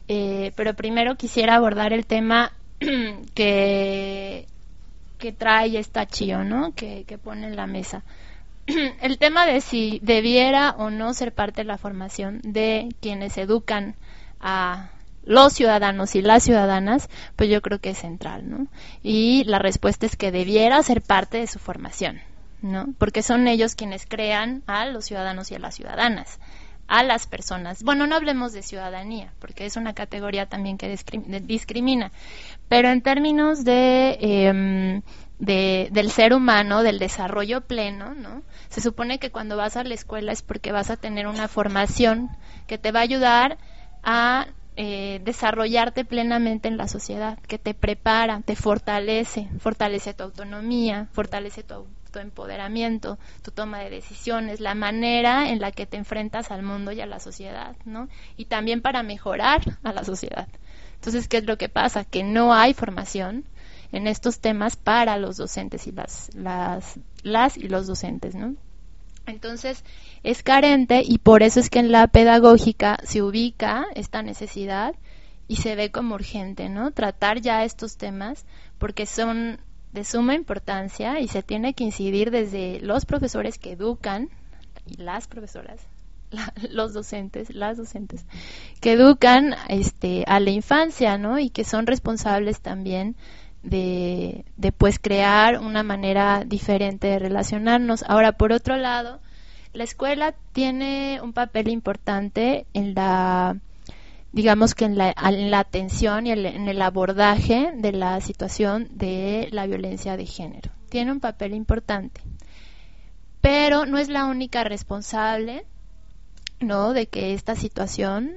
pero primero quisiera abordar el tema que trae esta Chío, ¿no? Que pone en la mesa. El tema de si debiera o no ser parte de la formación de quienes educan a los ciudadanos y las ciudadanas, pues yo creo que es central, ¿no? Y la respuesta es que debiera ser parte de su formación, ¿no? Porque son ellos quienes crean a los ciudadanos y a las ciudadanas, a las personas. Bueno, no hablemos de ciudadanía, porque es una categoría también que discrimina, pero en términos del ser humano, del desarrollo pleno, ¿no? Se supone que cuando vas a la escuela es porque vas a tener una formación que te va a ayudar a desarrollarte plenamente en la sociedad, que te prepara, te fortalece tu autonomía, fortalece tu empoderamiento, tu toma de decisiones, la manera en la que te enfrentas al mundo y a la sociedad, ¿no? Y también para mejorar a la sociedad. Entonces, ¿qué es lo que pasa? Que no hay formación en estos temas para los docentes y las y los docentes, ¿no? Entonces, es carente y por eso es que en la pedagógica se ubica esta necesidad y se ve como urgente, ¿no? Tratar ya estos temas porque son de suma importancia y se tiene que incidir desde los profesores que educan y las profesoras, los docentes, las docentes que educan a la infancia, ¿no? Y que son responsables también de pues crear una manera diferente de relacionarnos. Ahora, por otro lado, la escuela tiene un papel importante en la, digamos que en la atención y en el abordaje de la situación de la violencia de género. Tiene un papel importante, pero no es la única responsable, ¿no? De que esta situación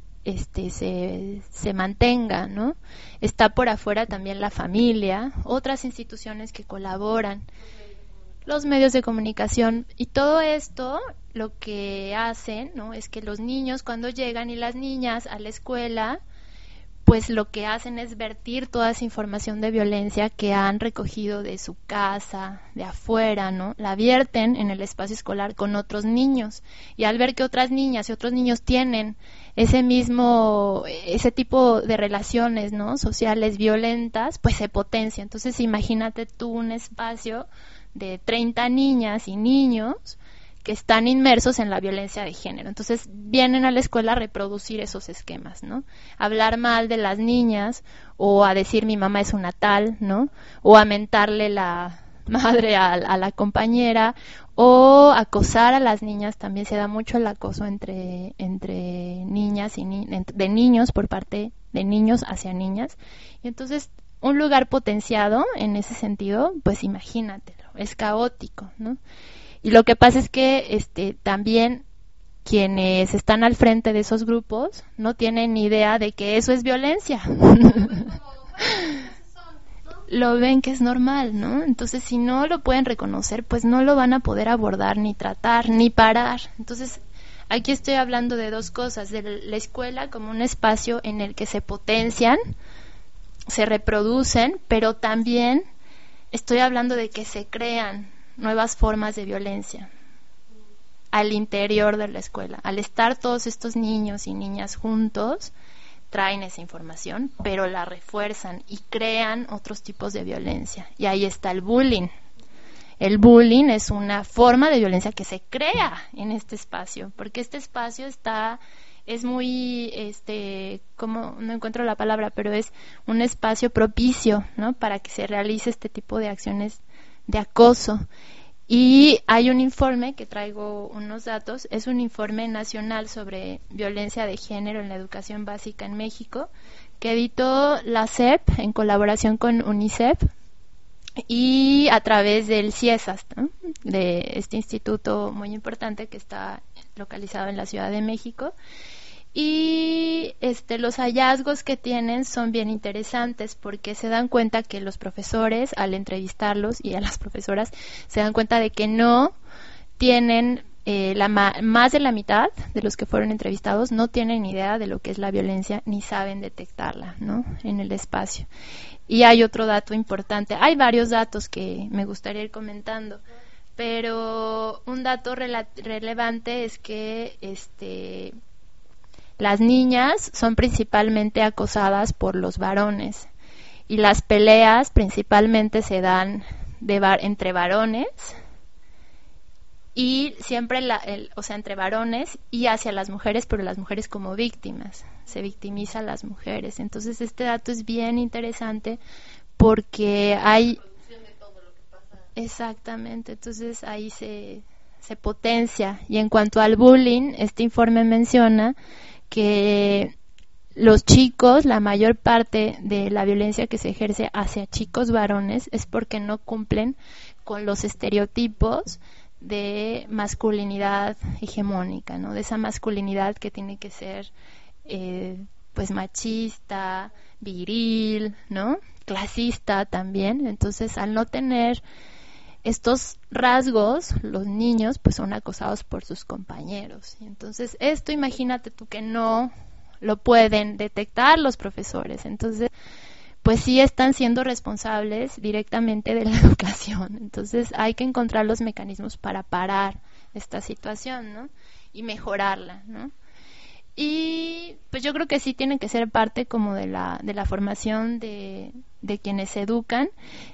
se mantenga, ¿no? Está por afuera también la familia, otras instituciones que colaboran, los medios de comunicación, y todo esto lo que hacen, ¿no? Es que los niños cuando llegan y las niñas a la escuela, pues lo que hacen es vertir toda esa información de violencia que han recogido de su casa, de afuera, ¿no? La vierten en el espacio escolar con otros niños, y al ver que otras niñas y otros niños tienen ese tipo de relaciones, ¿no? Sociales violentas, pues se potencia. Entonces imagínate tú un espacio de 30 niñas y niños que están inmersos en la violencia de género. Entonces vienen a la escuela a reproducir esos esquemas, ¿no? Hablar mal de las niñas o a decir mi mamá es una tal, ¿no? O a mentarle la madre a la compañera, o acosar a las niñas. También se da mucho el acoso entre niñas y de niños por parte de niños hacia niñas. Y entonces un lugar potenciado en ese sentido, pues imagínatelo, es caótico, ¿no? Y lo que pasa es que también quienes están al frente de esos grupos no tienen ni idea de que eso es violencia. Lo ven que es normal, ¿no? Entonces, si no lo pueden reconocer, pues no lo van a poder abordar, ni tratar, ni parar. Entonces, aquí estoy hablando de dos cosas: de la escuela como un espacio en el que se potencian, se reproducen, pero también estoy hablando de que se crean nuevas formas de violencia al interior de la escuela. Al estar todos estos niños y niñas juntos, traen esa información, pero la refuerzan y crean otros tipos de violencia. Y ahí está el bullying. El bullying es una forma de violencia que se crea en este espacio, porque este espacio es muy, como no encuentro la palabra, pero es un espacio propicio, ¿no? Para que se realice este tipo de acciones de acoso. Y hay un informe que traigo unos datos, es un informe nacional sobre violencia de género en la educación básica en México, que editó la SEP en colaboración con UNICEF y a través del CIESAS, ¿no? De este instituto muy importante que está localizado en la Ciudad de México. Y los hallazgos que tienen son bien interesantes, porque se dan cuenta que los profesores, al entrevistarlos, y a las profesoras, se dan cuenta de que no tienen, más de la mitad de los que fueron entrevistados no tienen idea de lo que es la violencia ni saben detectarla, ¿no? En el espacio. Y hay otro dato importante, hay varios datos que me gustaría ir comentando, pero un dato relevante es que Las niñas son principalmente acosadas por los varones y las peleas principalmente se dan entre varones y siempre entre varones y hacia las mujeres, pero las mujeres como víctimas, se victimiza a las mujeres. Entonces este dato es bien interesante porque hay exactamente, entonces ahí se potencia. Y en cuanto al bullying, este informe menciona que los chicos, la mayor parte de la violencia que se ejerce hacia chicos varones es porque no cumplen con los estereotipos de masculinidad hegemónica, ¿no? De esa masculinidad que tiene que ser pues machista, viril, ¿no? Clasista también. Entonces, al no tener estos rasgos, los niños pues son acosados por sus compañeros. Y entonces, esto imagínate tú que no lo pueden detectar los profesores. Entonces, pues sí están siendo responsables directamente de la educación. Entonces hay que encontrar los mecanismos para parar esta situación, ¿no? Y mejorarla, ¿no? Y pues yo creo que sí tienen que ser parte como de la formación de quienes se educan.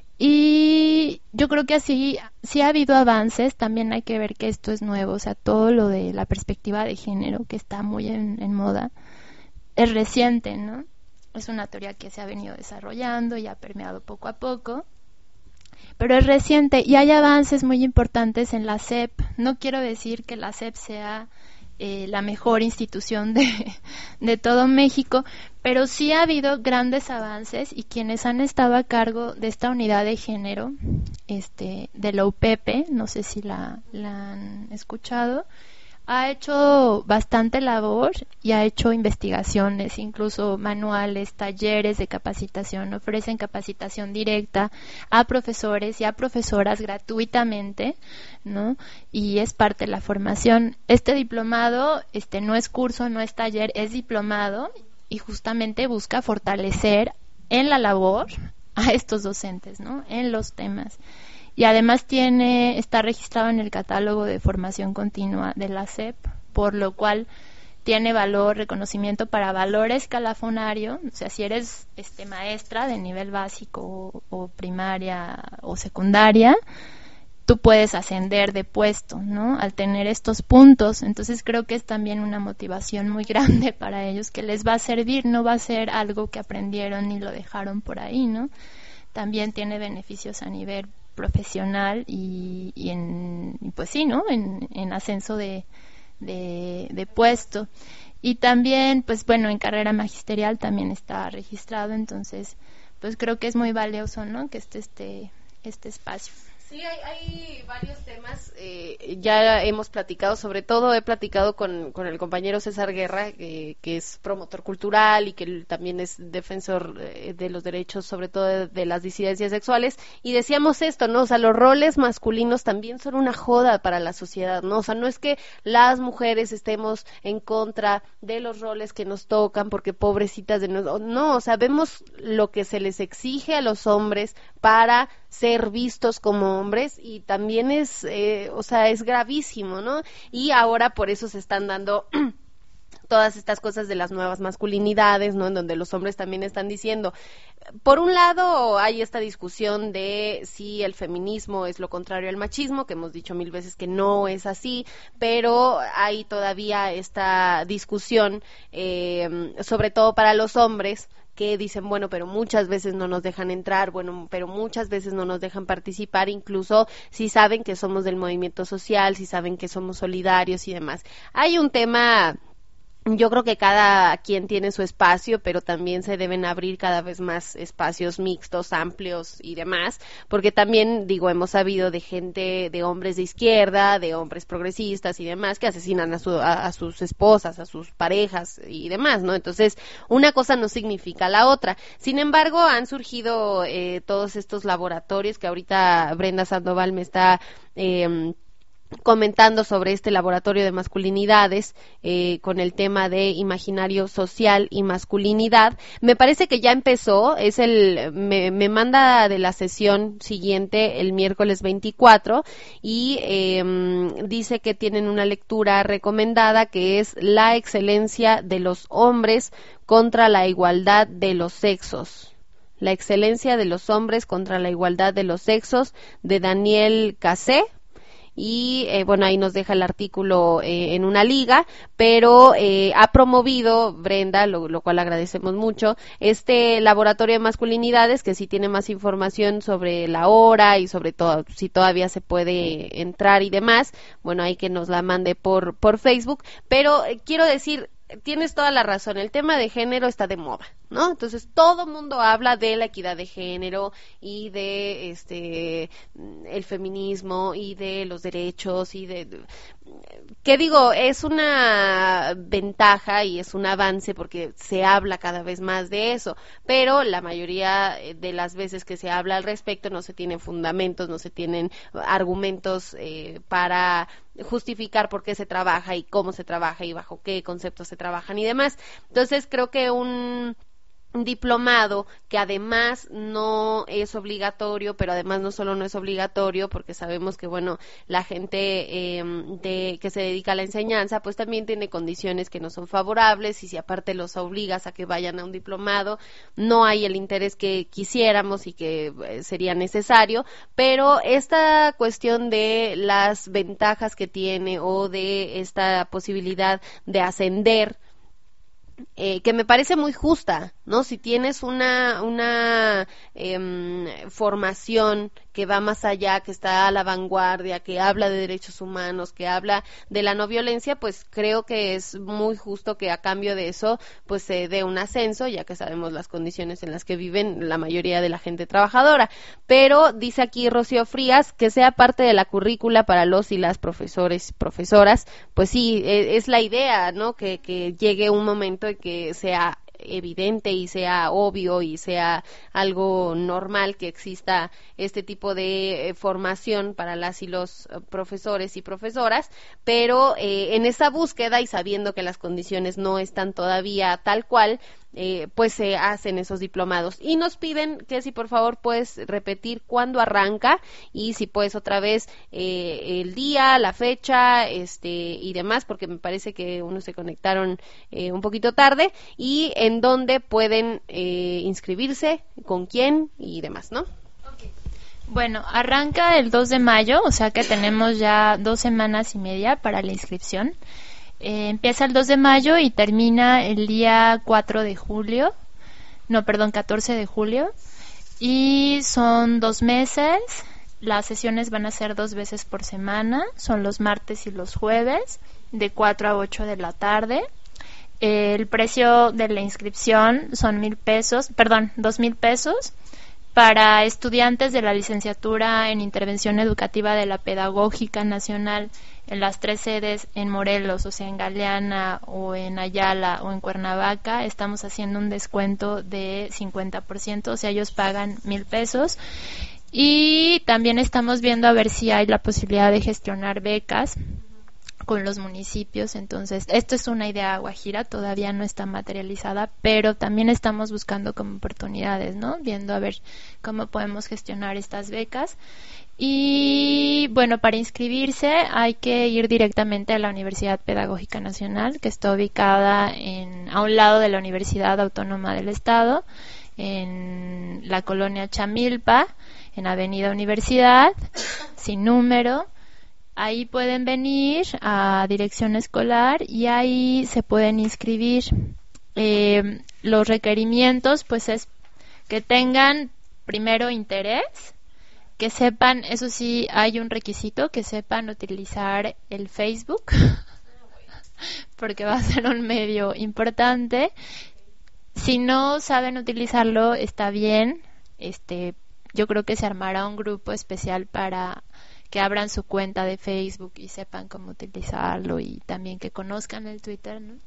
Y yo creo que así sí ha habido avances. También hay que ver que esto es nuevo, o sea, todo lo de la perspectiva de género que está muy en moda es reciente, ¿no? Es una teoría que se ha venido desarrollando y ha permeado poco a poco, pero es reciente y hay avances muy importantes en la SEP. No quiero decir que la SEP sea la mejor institución de todo México, pero sí ha habido grandes avances y quienes han estado a cargo de esta unidad de género, de la UPEPE, no sé si la han escuchado, ha hecho bastante labor y ha hecho investigaciones, incluso manuales, talleres de capacitación, ofrecen capacitación directa a profesores y a profesoras gratuitamente, ¿no? Y es parte de la formación. Este diplomado, no es curso, no es taller, es diplomado y justamente busca fortalecer en la labor a estos docentes, ¿no? En los temas. Y además está registrado en el catálogo de formación continua de la SEP, por lo cual tiene valor, reconocimiento para valor escalafonario. O sea, si eres maestra de nivel básico o primaria o secundaria, tú puedes ascender de puesto, ¿no? Al tener estos puntos. Entonces creo que es también una motivación muy grande para ellos que les va a servir, no va a ser algo que aprendieron y lo dejaron por ahí, ¿no? También tiene beneficios a nivel profesional y pues sí, ¿no? En ascenso de puesto. Y también, pues bueno, en carrera magisterial también está registrado, entonces, pues creo que es muy valioso, ¿no? Que esté este espacio. Sí, hay varios temas, ya hemos platicado, sobre todo he platicado con el compañero César Guerra, que es promotor cultural y que también es defensor de los derechos, sobre todo de las disidencias sexuales, y decíamos esto, ¿no? O sea, los roles masculinos también son una joda para la sociedad, ¿no? O sea, no es que las mujeres estemos en contra de los roles que nos tocan porque pobrecitas de nosotros, no, o sea, vemos lo que se les exige a los hombres para ser vistos como hombres y también es gravísimo, ¿no? Y ahora por eso se están dando todas estas cosas de las nuevas masculinidades, ¿no? En donde los hombres también están diciendo, por un lado hay esta discusión de si el feminismo es lo contrario al machismo, que hemos dicho 1000 veces que no es así, pero hay todavía esta discusión, sobre todo para los hombres, que dicen, bueno, pero muchas veces no nos dejan entrar, bueno, pero muchas veces no nos dejan participar, incluso si saben que somos del movimiento social, si saben que somos solidarios y demás. Hay un tema, yo creo que cada quien tiene su espacio, pero también se deben abrir cada vez más espacios mixtos, amplios y demás, porque también, hemos sabido de gente, de hombres de izquierda, de hombres progresistas y demás, que asesinan a sus esposas, a sus parejas y demás, ¿no? Entonces, una cosa no significa la otra. Sin embargo, han surgido todos estos laboratorios que ahorita Brenda Sandoval me está comentando sobre este laboratorio de masculinidades con el tema de imaginario social y masculinidad. Me parece que ya empezó, me manda de la sesión siguiente el miércoles 24 y dice que tienen una lectura recomendada que es La excelencia de los hombres contra la igualdad de los sexos. La excelencia de los hombres contra la igualdad de los sexos, de Daniel Cassé. Y bueno, ahí nos deja el artículo en una liga, pero ha promovido Brenda, lo cual agradecemos mucho, este laboratorio de masculinidades, que sí tiene más información sobre la hora y sobre todo si todavía se puede entrar y demás. Bueno, ahí que nos la mande por Facebook, pero quiero decir, tienes toda la razón, el tema de género está de moda, ¿no? Entonces todo mundo habla de la equidad de género y de el feminismo y de los derechos y ¿qué digo? Es una ventaja y es un avance porque se habla cada vez más de eso, pero la mayoría de las veces que se habla al respecto no se tienen fundamentos, no se tienen argumentos para justificar por qué se trabaja y cómo se trabaja y bajo qué conceptos se trabajan y demás. Entonces creo que un diplomado que además no es obligatorio, pero además no solo no es obligatorio, porque sabemos que bueno, la gente que se dedica a la enseñanza pues también tiene condiciones que no son favorables, y si aparte los obligas a que vayan a un diplomado, no hay el interés que quisiéramos y que sería necesario. Pero esta cuestión de las ventajas que tiene o de esta posibilidad de ascender, que me parece muy justa, ¿no? Si tienes una formación que va más allá, que está a la vanguardia, que habla de derechos humanos, que habla de la no violencia, pues creo que es muy justo que a cambio de eso pues se dé un ascenso, ya que sabemos las condiciones en las que viven la mayoría de la gente trabajadora. Pero dice aquí Rocío Frías que sea parte de la currícula para los y las profesores y profesoras. Pues sí, es la idea, ¿no? Que llegue un momento en que sea evidente y sea obvio y sea algo normal que exista este tipo de formación para las y los profesores y profesoras, pero en esa búsqueda y sabiendo que las condiciones no están todavía tal cual, pues se hacen esos diplomados. Y nos piden que si por favor puedes repetir cuándo arranca y si puedes otra vez el día, la fecha y demás, porque me parece que unos se conectaron un poquito tarde, y en dónde pueden inscribirse, con quién y demás, ¿no? Bueno, arranca el 2 de mayo, o sea que tenemos ya 2 semanas y media para la inscripción. Empieza el 2 de mayo y termina el día 14 de julio. Y son 2 meses. Las sesiones van a ser 2 veces por semana. Son los martes y los jueves, de 4 a 8 de la tarde. El precio de la inscripción son 2,000 pesos. Para estudiantes de la licenciatura en Intervención Educativa de la Pedagógica Nacional en las 3 sedes en Morelos, o sea, en Galeana o en Ayala o en Cuernavaca, estamos haciendo un descuento de 50%, o sea, ellos pagan 1,000 pesos. Y también estamos viendo a ver si hay la posibilidad de gestionar becas con los municipios. Entonces, esto es una idea guajira, todavía no está materializada, pero también estamos buscando como oportunidades, ¿no? Viendo a ver cómo podemos gestionar estas becas. Y bueno, para inscribirse hay que ir directamente a la Universidad Pedagógica Nacional, que está ubicada a un lado de la Universidad Autónoma del Estado, en la colonia Chamilpa, en Avenida Universidad, sin número. Ahí pueden venir a dirección escolar y ahí se pueden inscribir. Los requerimientos pues es que tengan primero interés, que sepan, eso sí hay un requisito, que sepan utilizar el Facebook porque va a ser un medio importante. Si no saben utilizarlo, está bien. Yo creo que se armará un grupo especial para que abran su cuenta de Facebook y sepan cómo utilizarlo, y también que conozcan el Twitter, ¿no?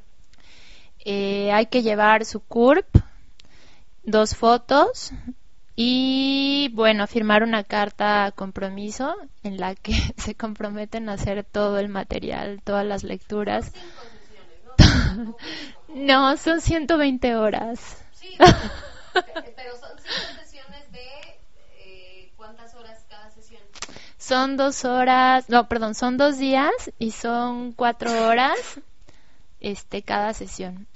Hay que llevar su CURP, 2 fotos, Y bueno, firmar una carta compromiso en la que se comprometen a hacer todo el material, todas las lecturas. No, son 120 horas. Sí, pero son 5 sesiones de ¿cuántas horas cada sesión? Son 2 horas, no, perdón, son 2 días y son 4 horas cada sesión.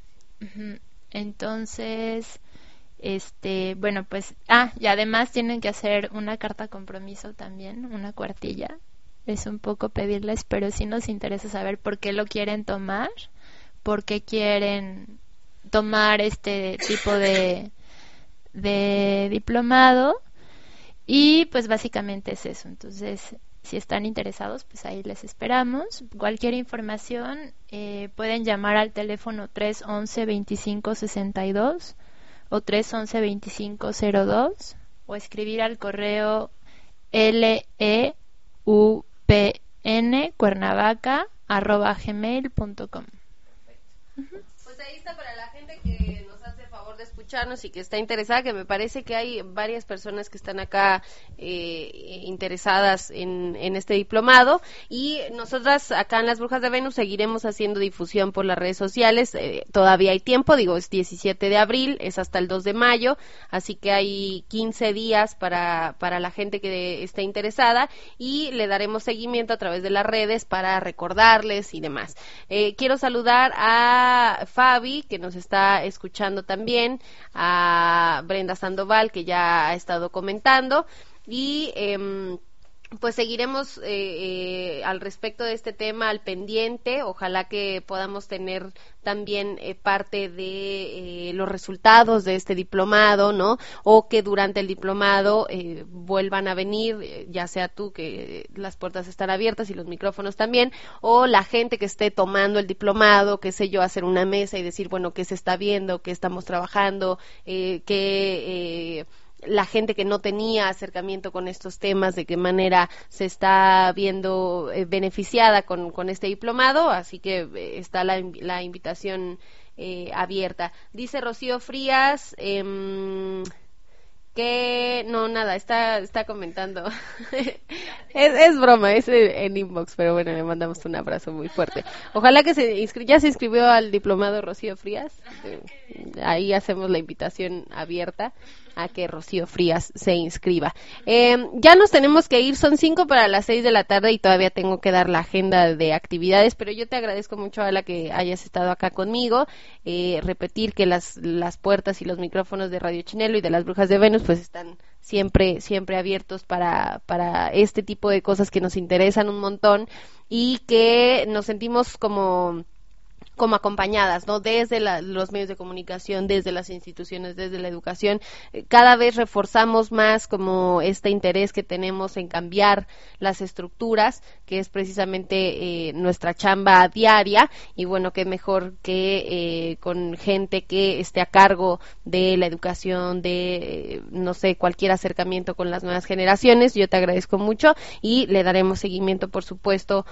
Entonces, bueno, pues, y además tienen que hacer una carta compromiso también, una cuartilla. Es un poco pedirles, pero sí nos interesa saber por qué lo quieren tomar, por qué quieren tomar este tipo de diplomado, y pues básicamente es eso. Entonces, si están interesados, pues ahí les esperamos. Cualquier información pueden llamar al teléfono 311-2562 o 311-2502 o escribir al correo leupncuernavaca@gmail.com. Pues ahí está para la gente que nos hace el favor de escucharnos y que está interesada, que me parece que hay varias personas que están acá interesadas en este diplomado, y nosotras acá en Las Brujas de Venus seguiremos haciendo difusión por las redes sociales. Todavía hay tiempo, es 17 de abril, es hasta el 2 de mayo, así que hay 15 días para la gente que esté interesada, y le daremos seguimiento a través de las redes para recordarles y demás. Quiero saludar a Fabi, que nos está escuchando también, a Brenda Sandoval, que ya ha estado comentando, y pues seguiremos al respecto de este tema al pendiente. Ojalá que podamos tener también parte de los resultados de este diplomado, ¿no? O que durante el diplomado vuelvan a venir, ya sea tú, que las puertas están abiertas y los micrófonos también, o la gente que esté tomando el diplomado, qué sé yo, hacer una mesa y decir, bueno, qué se está viendo, qué estamos trabajando, la gente que no tenía acercamiento con estos temas, de qué manera se está viendo beneficiada con este diplomado. Así que está la invitación abierta. Dice Rocío Frías que no, nada, está comentando. es broma, es en inbox, pero bueno, le mandamos un abrazo muy fuerte. Ojalá que ya se inscribió al diplomado Rocío Frías. Ahí hacemos la invitación abierta a que Rocío Frías se inscriba. Ya nos tenemos que ir, son 5 para las 6 de la tarde y todavía tengo que dar la agenda de actividades, pero yo te agradezco mucho, Ala, que hayas estado acá conmigo. Repetir que las puertas y los micrófonos de Radio Chinelo y de Las Brujas de Venus pues están siempre abiertos para este tipo de cosas que nos interesan un montón y que nos sentimos como acompañadas, ¿no? Desde los medios de comunicación, desde las instituciones, desde la educación, cada vez reforzamos más como este interés que tenemos en cambiar las estructuras, que es precisamente nuestra chamba diaria, y bueno, qué mejor que con gente que esté a cargo de la educación, de, no sé, cualquier acercamiento con las nuevas generaciones. Yo te agradezco mucho y le daremos seguimiento, por supuesto,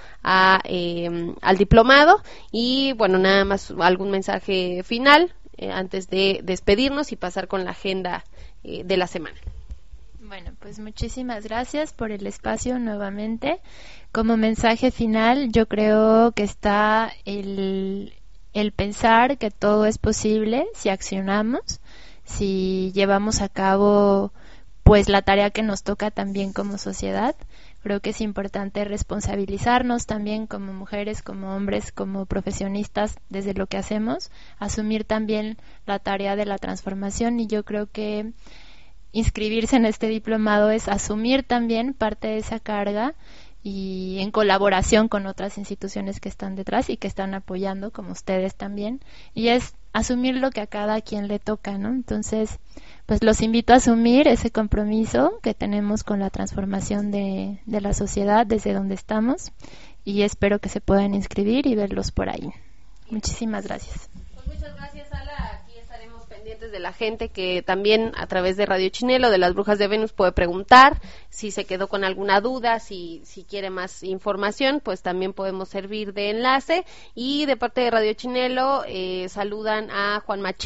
al diplomado. Y bueno, nada más algún mensaje final antes de despedirnos y pasar con la agenda de la semana. Bueno, pues muchísimas gracias por el espacio nuevamente. Como mensaje final, yo creo que está el pensar que todo es posible si accionamos, si llevamos a cabo pues la tarea que nos toca también como sociedad. Creo que es importante responsabilizarnos también como mujeres, como hombres, como profesionistas desde lo que hacemos, asumir también la tarea de la transformación, y yo creo que inscribirse en este diplomado es asumir también parte de esa carga y en colaboración con otras instituciones que están detrás y que están apoyando, como ustedes también, y es asumir lo que a cada quien le toca, ¿no? Entonces, pues los invito a asumir ese compromiso que tenemos con la transformación de la sociedad desde donde estamos, y espero que se puedan inscribir y verlos por ahí. Muchísimas gracias. Pues muchas gracias, Ala. Aquí estaremos pendientes de la gente que también a través de Radio Chinelo, de Las Brujas de Venus, puede preguntar si se quedó con alguna duda, si quiere más información, pues también podemos servir de enlace. Y de parte de Radio Chinelo saludan a Juan Machín,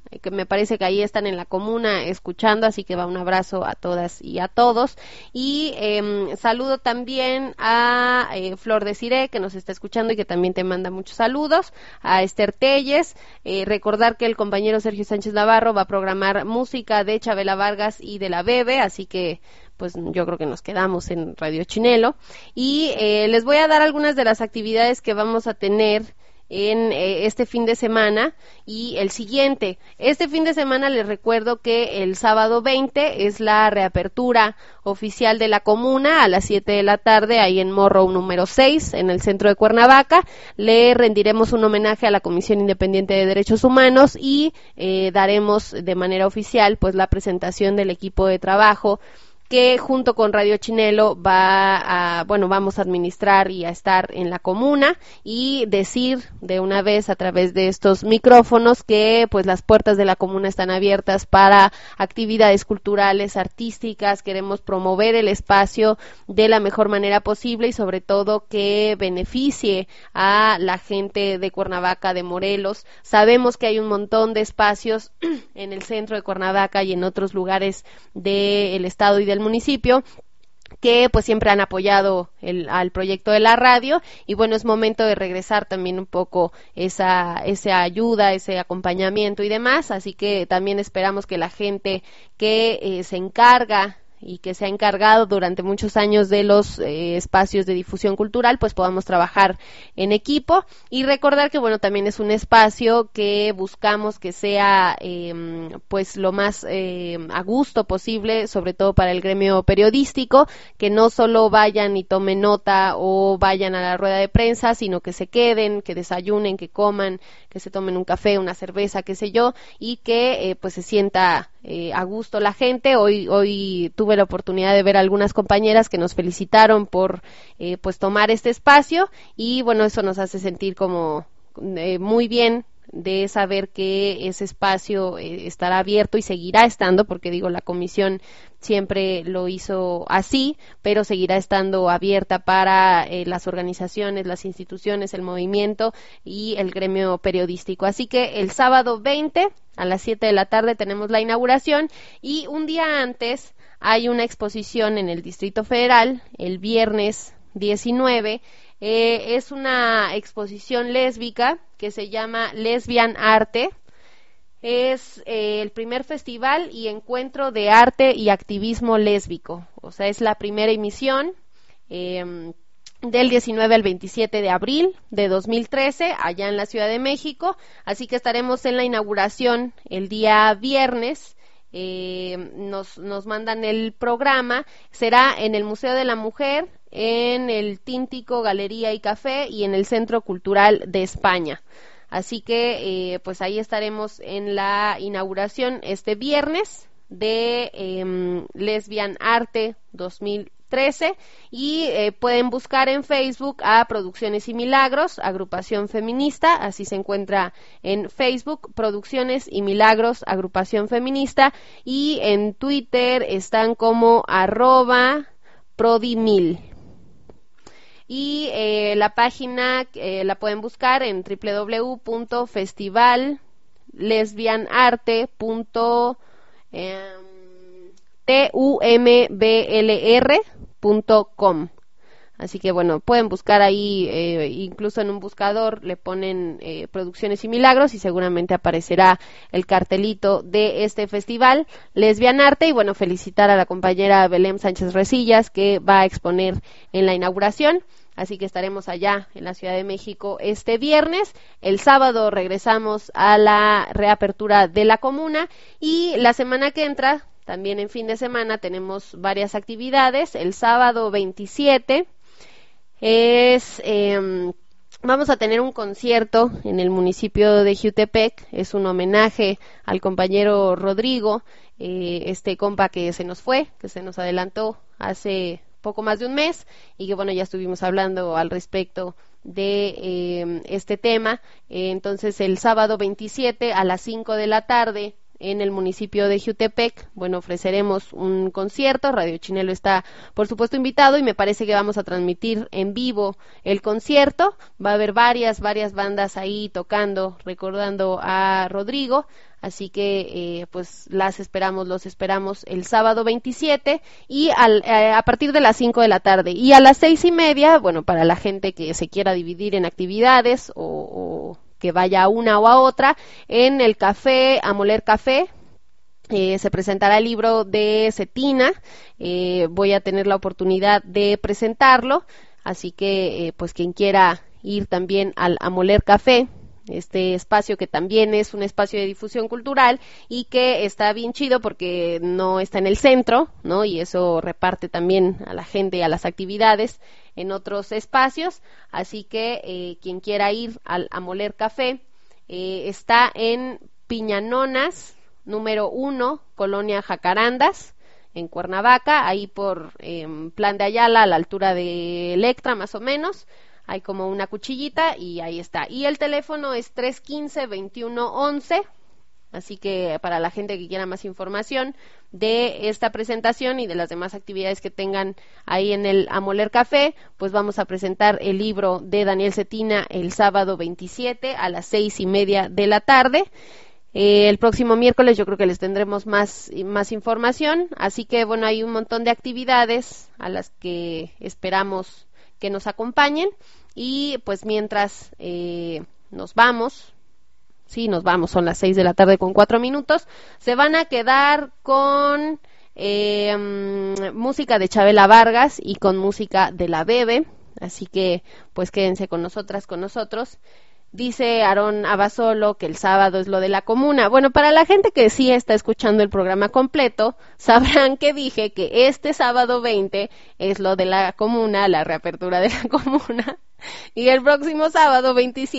que me parece que ahí están en la comuna escuchando, así que va un abrazo a todas y a todos. Y saludo también a Flor de Ciré, que nos está escuchando y que también te manda muchos saludos, a Esther Telles. Recordar que el compañero Sergio Sánchez Navarro va a programar música de Chabela Vargas y de la Bebe, así que pues yo creo que nos quedamos en Radio Chinelo. Y les voy a dar algunas de las actividades que vamos a tener en este fin de semana y el siguiente. Este fin de semana les recuerdo que el sábado 20 es la reapertura oficial de la comuna a las 7 de la tarde, ahí en Morro número 6, en el centro de Cuernavaca. Le rendiremos un homenaje a la Comisión Independiente de Derechos Humanos y daremos de manera oficial pues la presentación del equipo de trabajo que junto con Radio Chinelo vamos a administrar y a estar en la comuna, y decir de una vez a través de estos micrófonos que pues las puertas de la comuna están abiertas para actividades culturales, artísticas. Queremos promover el espacio de la mejor manera posible y sobre todo que beneficie a la gente de Cuernavaca, de Morelos. Sabemos que hay un montón de espacios en el centro de Cuernavaca y en otros lugares del estado y del municipio que pues siempre han apoyado al proyecto de la radio, y bueno, es momento de regresar también un poco esa ayuda, ese acompañamiento y demás, así que también esperamos que la gente que se encarga y que se ha encargado durante muchos años de los espacios de difusión cultural, pues podamos trabajar en equipo. Y recordar que bueno, también es un espacio que buscamos que sea pues lo más a gusto posible, sobre todo para el gremio periodístico, que no solo vayan y tomen nota o vayan a la rueda de prensa, sino que se queden, que desayunen, que coman, que se tomen un café, una cerveza, qué sé yo, y que pues se sienta a gusto la gente. Hoy tuve la oportunidad de ver a algunas compañeras que nos felicitaron por pues tomar este espacio, y bueno, eso nos hace sentir como muy bien de saber que ese espacio estará abierto y seguirá estando, porque digo, la comisión siempre lo hizo así, pero seguirá estando abierta para las organizaciones, las instituciones, el movimiento y el gremio periodístico. Así que el sábado 20 a las 7 de la tarde tenemos la inauguración, y un día antes hay una exposición en el Distrito Federal, el viernes 19, es una exposición lésbica que se llama Lesbian Arte. Es el primer festival y encuentro de arte y activismo lésbico, o sea, es la primera emisión del 19 al 27 de abril de 2013, allá en la Ciudad de México, así que estaremos en la inauguración el día viernes. Nos mandan el programa, será en el Museo de la Mujer, en el Tíntico Galería y Café y en el Centro Cultural de España. Así que pues ahí estaremos en la inauguración este viernes de Lesbian Arte 2013, y pueden buscar en Facebook a Producciones y Milagros, agrupación feminista, así se encuentra en Facebook, Producciones y Milagros, agrupación feminista, y en Twitter están como @prodimil. Y la página la pueden buscar en www.festival-lesbianarte.tumblr.com. Así que bueno, pueden buscar ahí, incluso en un buscador le ponen Producciones y Milagros y seguramente aparecerá el cartelito de este festival Lesbian Arte. Y bueno, felicitar a la compañera Belém Sánchez Resillas, que va a exponer en la inauguración. Así que estaremos allá en la Ciudad de México este viernes. El sábado regresamos a la reapertura de la comuna, y la semana que entra, también en fin de semana, tenemos varias actividades. El sábado 27 vamos a tener un concierto en el municipio de Jiutepec. Es un homenaje al compañero Rodrigo, este compa que se nos fue, que se nos adelantó hace poco más de un mes, y que bueno, ya estuvimos hablando al respecto de este tema. Entonces el sábado 27 a las 5 de la tarde en el municipio de Jiutepec, bueno, ofreceremos un concierto. Radio Chinelo está, por supuesto, invitado y me parece que vamos a transmitir en vivo el concierto. Va a haber varias bandas ahí tocando, recordando a Rodrigo. Así que pues los esperamos el sábado 27 y a partir de las 5 de la tarde. Y a las 6:30, bueno, para la gente que se quiera dividir en actividades o que vaya a una o a otra, en el café, Amoler Café, se presentará el libro de Cetina. Voy a tener la oportunidad de presentarlo, así que pues quien quiera ir también al Amoler Café, este espacio que también es un espacio de difusión cultural y que está bien chido porque no está en el centro, ¿no? Y eso reparte también a la gente, a las actividades en otros espacios. Así que quien quiera ir al Amoler Café, está en Piñanonas, número 1, Colonia Jacarandas, en Cuernavaca, ahí por Plan de Ayala, a la altura de Electra, más o menos. Hay como una cuchillita y ahí está. Y el teléfono es 315-2111. Así que para la gente que quiera más información de esta presentación y de las demás actividades que tengan ahí en el Amoler Café, pues vamos a presentar el libro de Daniel Cetina el sábado 27 a las 6:30 de la tarde. El próximo miércoles yo creo que les tendremos más información. Así que bueno, hay un montón de actividades a las que esperamos que nos acompañen y pues mientras nos vamos, son las 6 de la tarde con 4 minutos, se van a quedar con música de Chabela Vargas y con música de La Bebe, así que pues quédense con nosotros. Dice Aarón Abasolo que el sábado es lo de la comuna. Bueno, para la gente que sí está escuchando el programa completo, sabrán que dije que este sábado 20 es lo de la comuna, la reapertura de la comuna, y el próximo sábado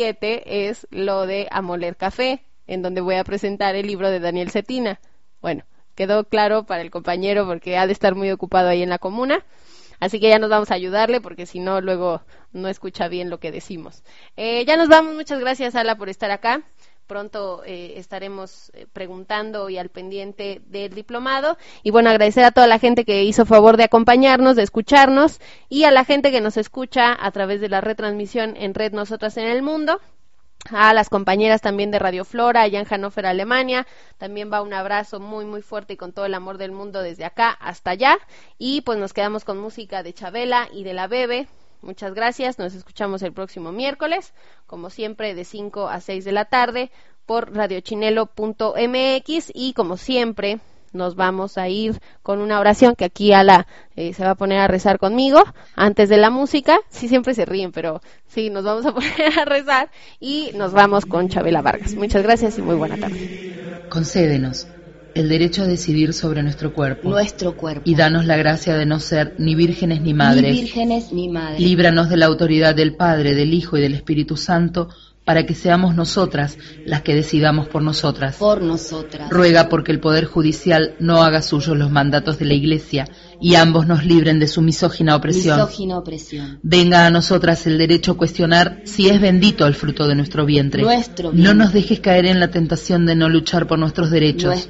27 es lo de Amoler Café, en donde voy a presentar el libro de Daniel Cetina. Bueno, quedó claro para el compañero porque ha de estar muy ocupado ahí en la comuna. Así que ya nos vamos a ayudarle porque si no luego no escucha bien lo que decimos. Ya nos vamos, muchas gracias Ala por estar acá. Pronto estaremos preguntando y al pendiente del diplomado. Y bueno, agradecer a toda la gente que hizo favor de acompañarnos, de escucharnos y a la gente que nos escucha a través de la retransmisión en Red Nosotras en el Mundo. A las compañeras también de Radio Flora, allá en Hannover, Alemania, también va un abrazo muy muy fuerte y con todo el amor del mundo desde acá hasta allá, y pues nos quedamos con música de Chabela y de La Bebe. Muchas gracias, nos escuchamos el próximo miércoles, como siempre de 5 a 6 de la tarde por radiochinelo.mx y como siempre nos vamos a ir con una oración que aquí Ala se va a poner a rezar conmigo antes de la música. Sí, siempre se ríen, pero sí, nos vamos a poner a rezar y nos vamos con Chabela Vargas. Muchas gracias y muy buena tarde. Concédenos el derecho a decidir sobre nuestro cuerpo, y danos la gracia de no ser ni vírgenes ni madres, líbranos de la autoridad del Padre, del Hijo y del Espíritu Santo, para que seamos nosotras las que decidamos por nosotras. Ruega porque el Poder Judicial no haga suyos los mandatos de la Iglesia y ambos nos libren de su misógina opresión. Venga a nosotras el derecho a cuestionar si es bendito el fruto de nuestro vientre. No nos dejes caer en la tentación de no luchar por nuestros derechos.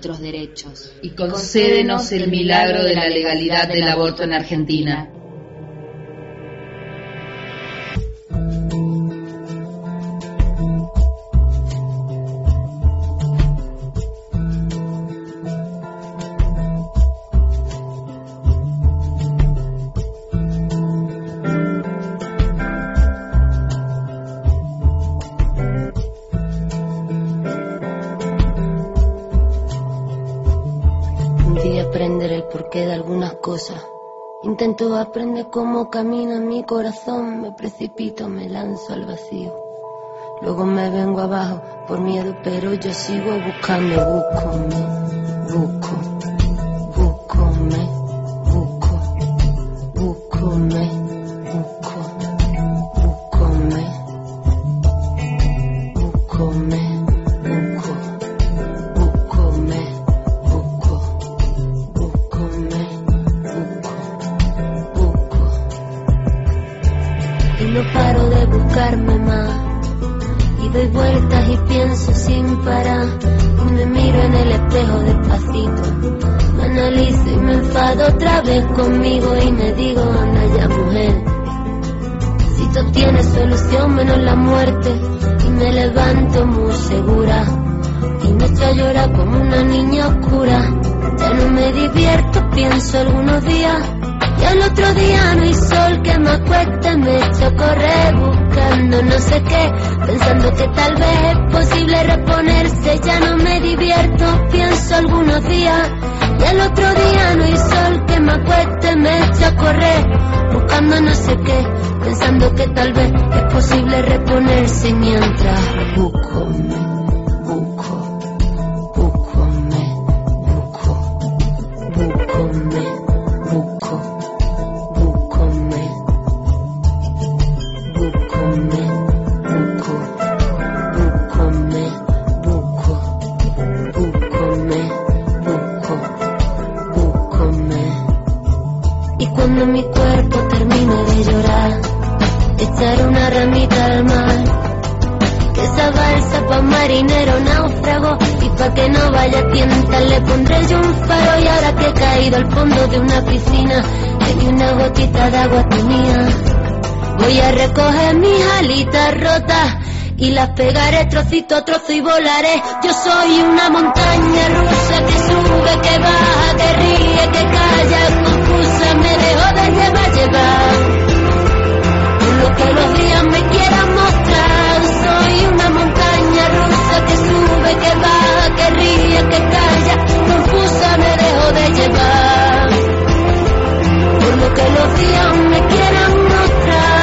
Y concédenos el milagro de la legalidad del aborto en Argentina. Intento aprender cómo camina mi corazón, me precipito, me lanzo al vacío. Luego me vengo abajo por miedo, pero yo sigo buscando, más y doy vueltas y pienso sin parar y me miro en el espejo espejo despacito. Me analizo y me enfado otra vez conmigo y me digo, anda ya mujer, si todo tiene solución menos la muerte. Y me levanto muy segura y me echo a llorar como una niña oscura. Ya no me divierto, pienso algunos días, y al otro día no hay sol que me acueste. Me echo a correr buscando no sé qué, pensando que tal vez es posible reponerse. Ya no me divierto, pienso algunos días, y al otro día no hay sol que me acueste. Me echo a correr buscando no sé qué, pensando que tal vez es posible reponerse. Mientras busco, y cuando mi cuerpo termine de llorar, echar una ramita al mar, que esa balsa pa' un marinero náufrago, y pa' que no vaya a tientas le pondré yo un faro. Y ahora que he caído al fondo de una piscina, que ni una gotita de agua tenía, voy a recoger mis alitas rotas y las pegaré trocito a trozo y volaré. Yo soy una montaña rusa que sube, que baja, que ríe, que calla, confusa, me dejo de llevar por lo que los días me quieran mostrar. Soy una montaña rusa que sube, que baja, que ríe, que calla, confusa, me dejo de llevar por lo que los días me quieran mostrar.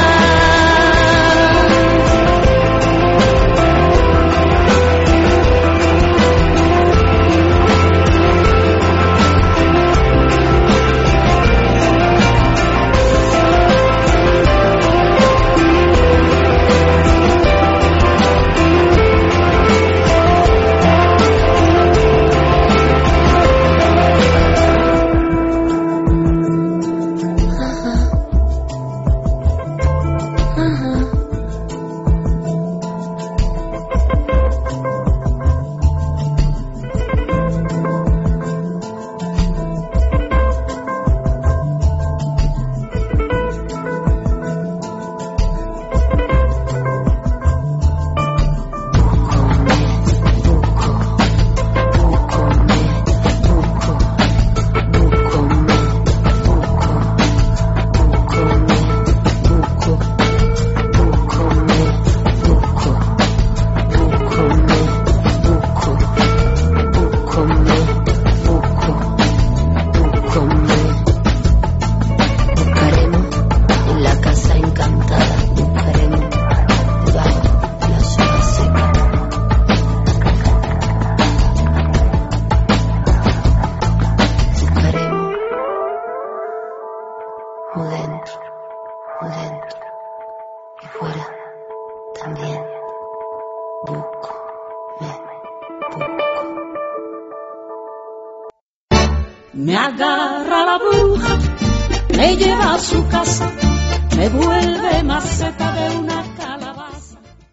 Me agarra la bruja, me lleva a su casa, me vuelve maceta